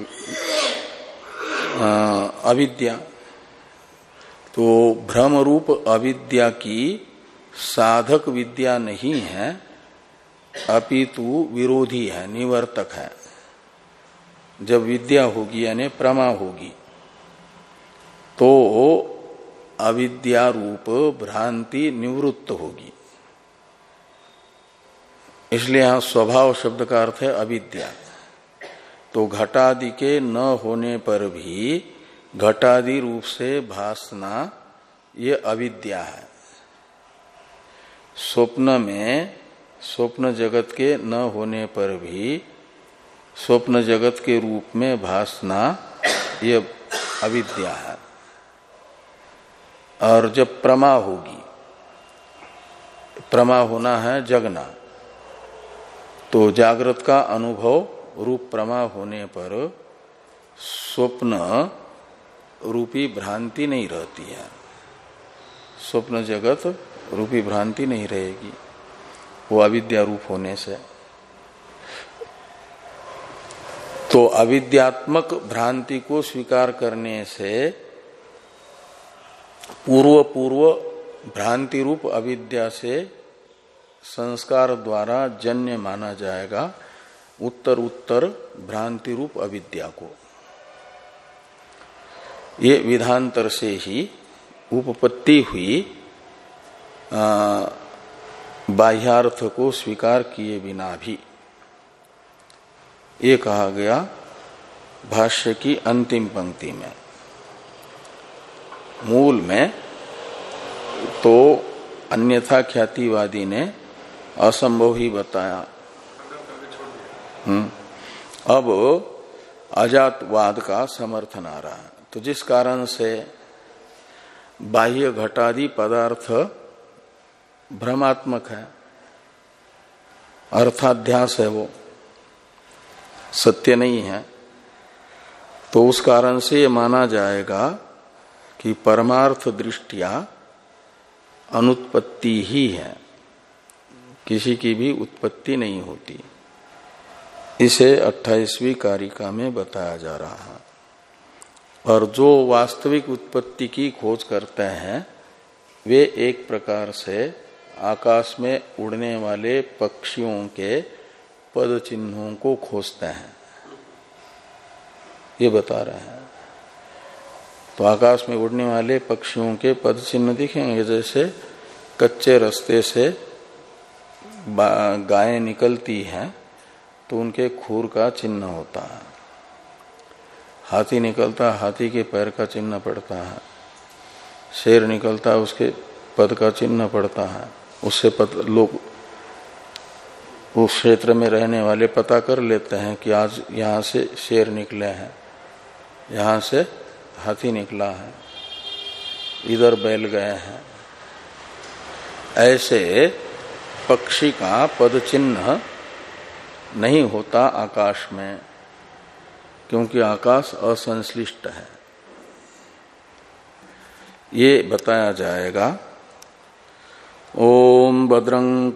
अविद्या, तो भ्रम रूप अविद्या की साधक विद्या नहीं है, अपितु विरोधी है, निवर्तक है। जब विद्या होगी यानी प्रमा होगी तो अविद्या रूप भ्रांति निवृत्त होगी। इसलिए यहां स्वभाव शब्द का अर्थ है अविद्या। तो घटादि के न होने पर भी घटादि रूप से भासना ये अविद्या है। स्वप्न में स्वप्न जगत के न होने पर भी स्वप्न जगत के रूप में भासना ये अविद्या है। और जब प्रमा होगी, प्रमा होना है जगना, तो जागृत का अनुभव रूप प्रमा होने पर स्वप्न रूपी भ्रांति नहीं रहती है, स्वप्न जगत रूपी भ्रांति नहीं रहेगी वो अविद्या रूप होने से। तो अविद्यात्मक भ्रांति को स्वीकार करने से पूर्व पूर्व भ्रांति रूप अविद्या से संस्कार द्वारा जन्य माना जाएगा उत्तर उत्तर भ्रांति रूप अविद्या को। ये विधांतर से ही उपपत्ति हुई बाह्यार्थ को स्वीकार किए बिना भी, ये कहा गया भाष्य की अंतिम पंक्ति में। मूल में तो अन्यथा ख्यातिवादी ने असंभव ही बताया। हम्म अब अजातवाद का समर्थन आ रहा है। तो जिस कारण से बाह्य घटादि पदार्थ भ्रमात्मक है, अर्थाध्यास है, वो सत्य नहीं है, तो उस कारण से ये माना जाएगा कि परमार्थ दृष्टिया अनुत्पत्ति ही है, किसी की भी उत्पत्ति नहीं होती। इसे अट्ठाईसवीं कारिका में बताया जा रहा है। और जो वास्तविक उत्पत्ति की खोज करते हैं वे एक प्रकार से आकाश में उड़ने वाले पक्षियों के पद चिन्हों को खोजते हैं, ये बता रहे हैं। तो आकाश में उड़ने वाले पक्षियों के पद चिन्ह दिखेंगे, जैसे कच्चे रास्ते से गायें निकलती हैं तो उनके खूर का चिन्ह होता है, हाथी निकलता हाथी के पैर का चिन्ह पड़ता है, शेर निकलता उसके पद का चिन्ह पड़ता है। उससे पत, लोग उस क्षेत्र में रहने वाले पता कर लेते हैं कि आज यहाँ से शेर निकले हैं, यहाँ से हाथी निकला है, इधर बैल गए हैं। ऐसे पक्षी का पद चिन्ह नहीं होता आकाश में, क्योंकि आकाश असंश्लिष्ट है। ये बताया जाएगा। ओम भद्रं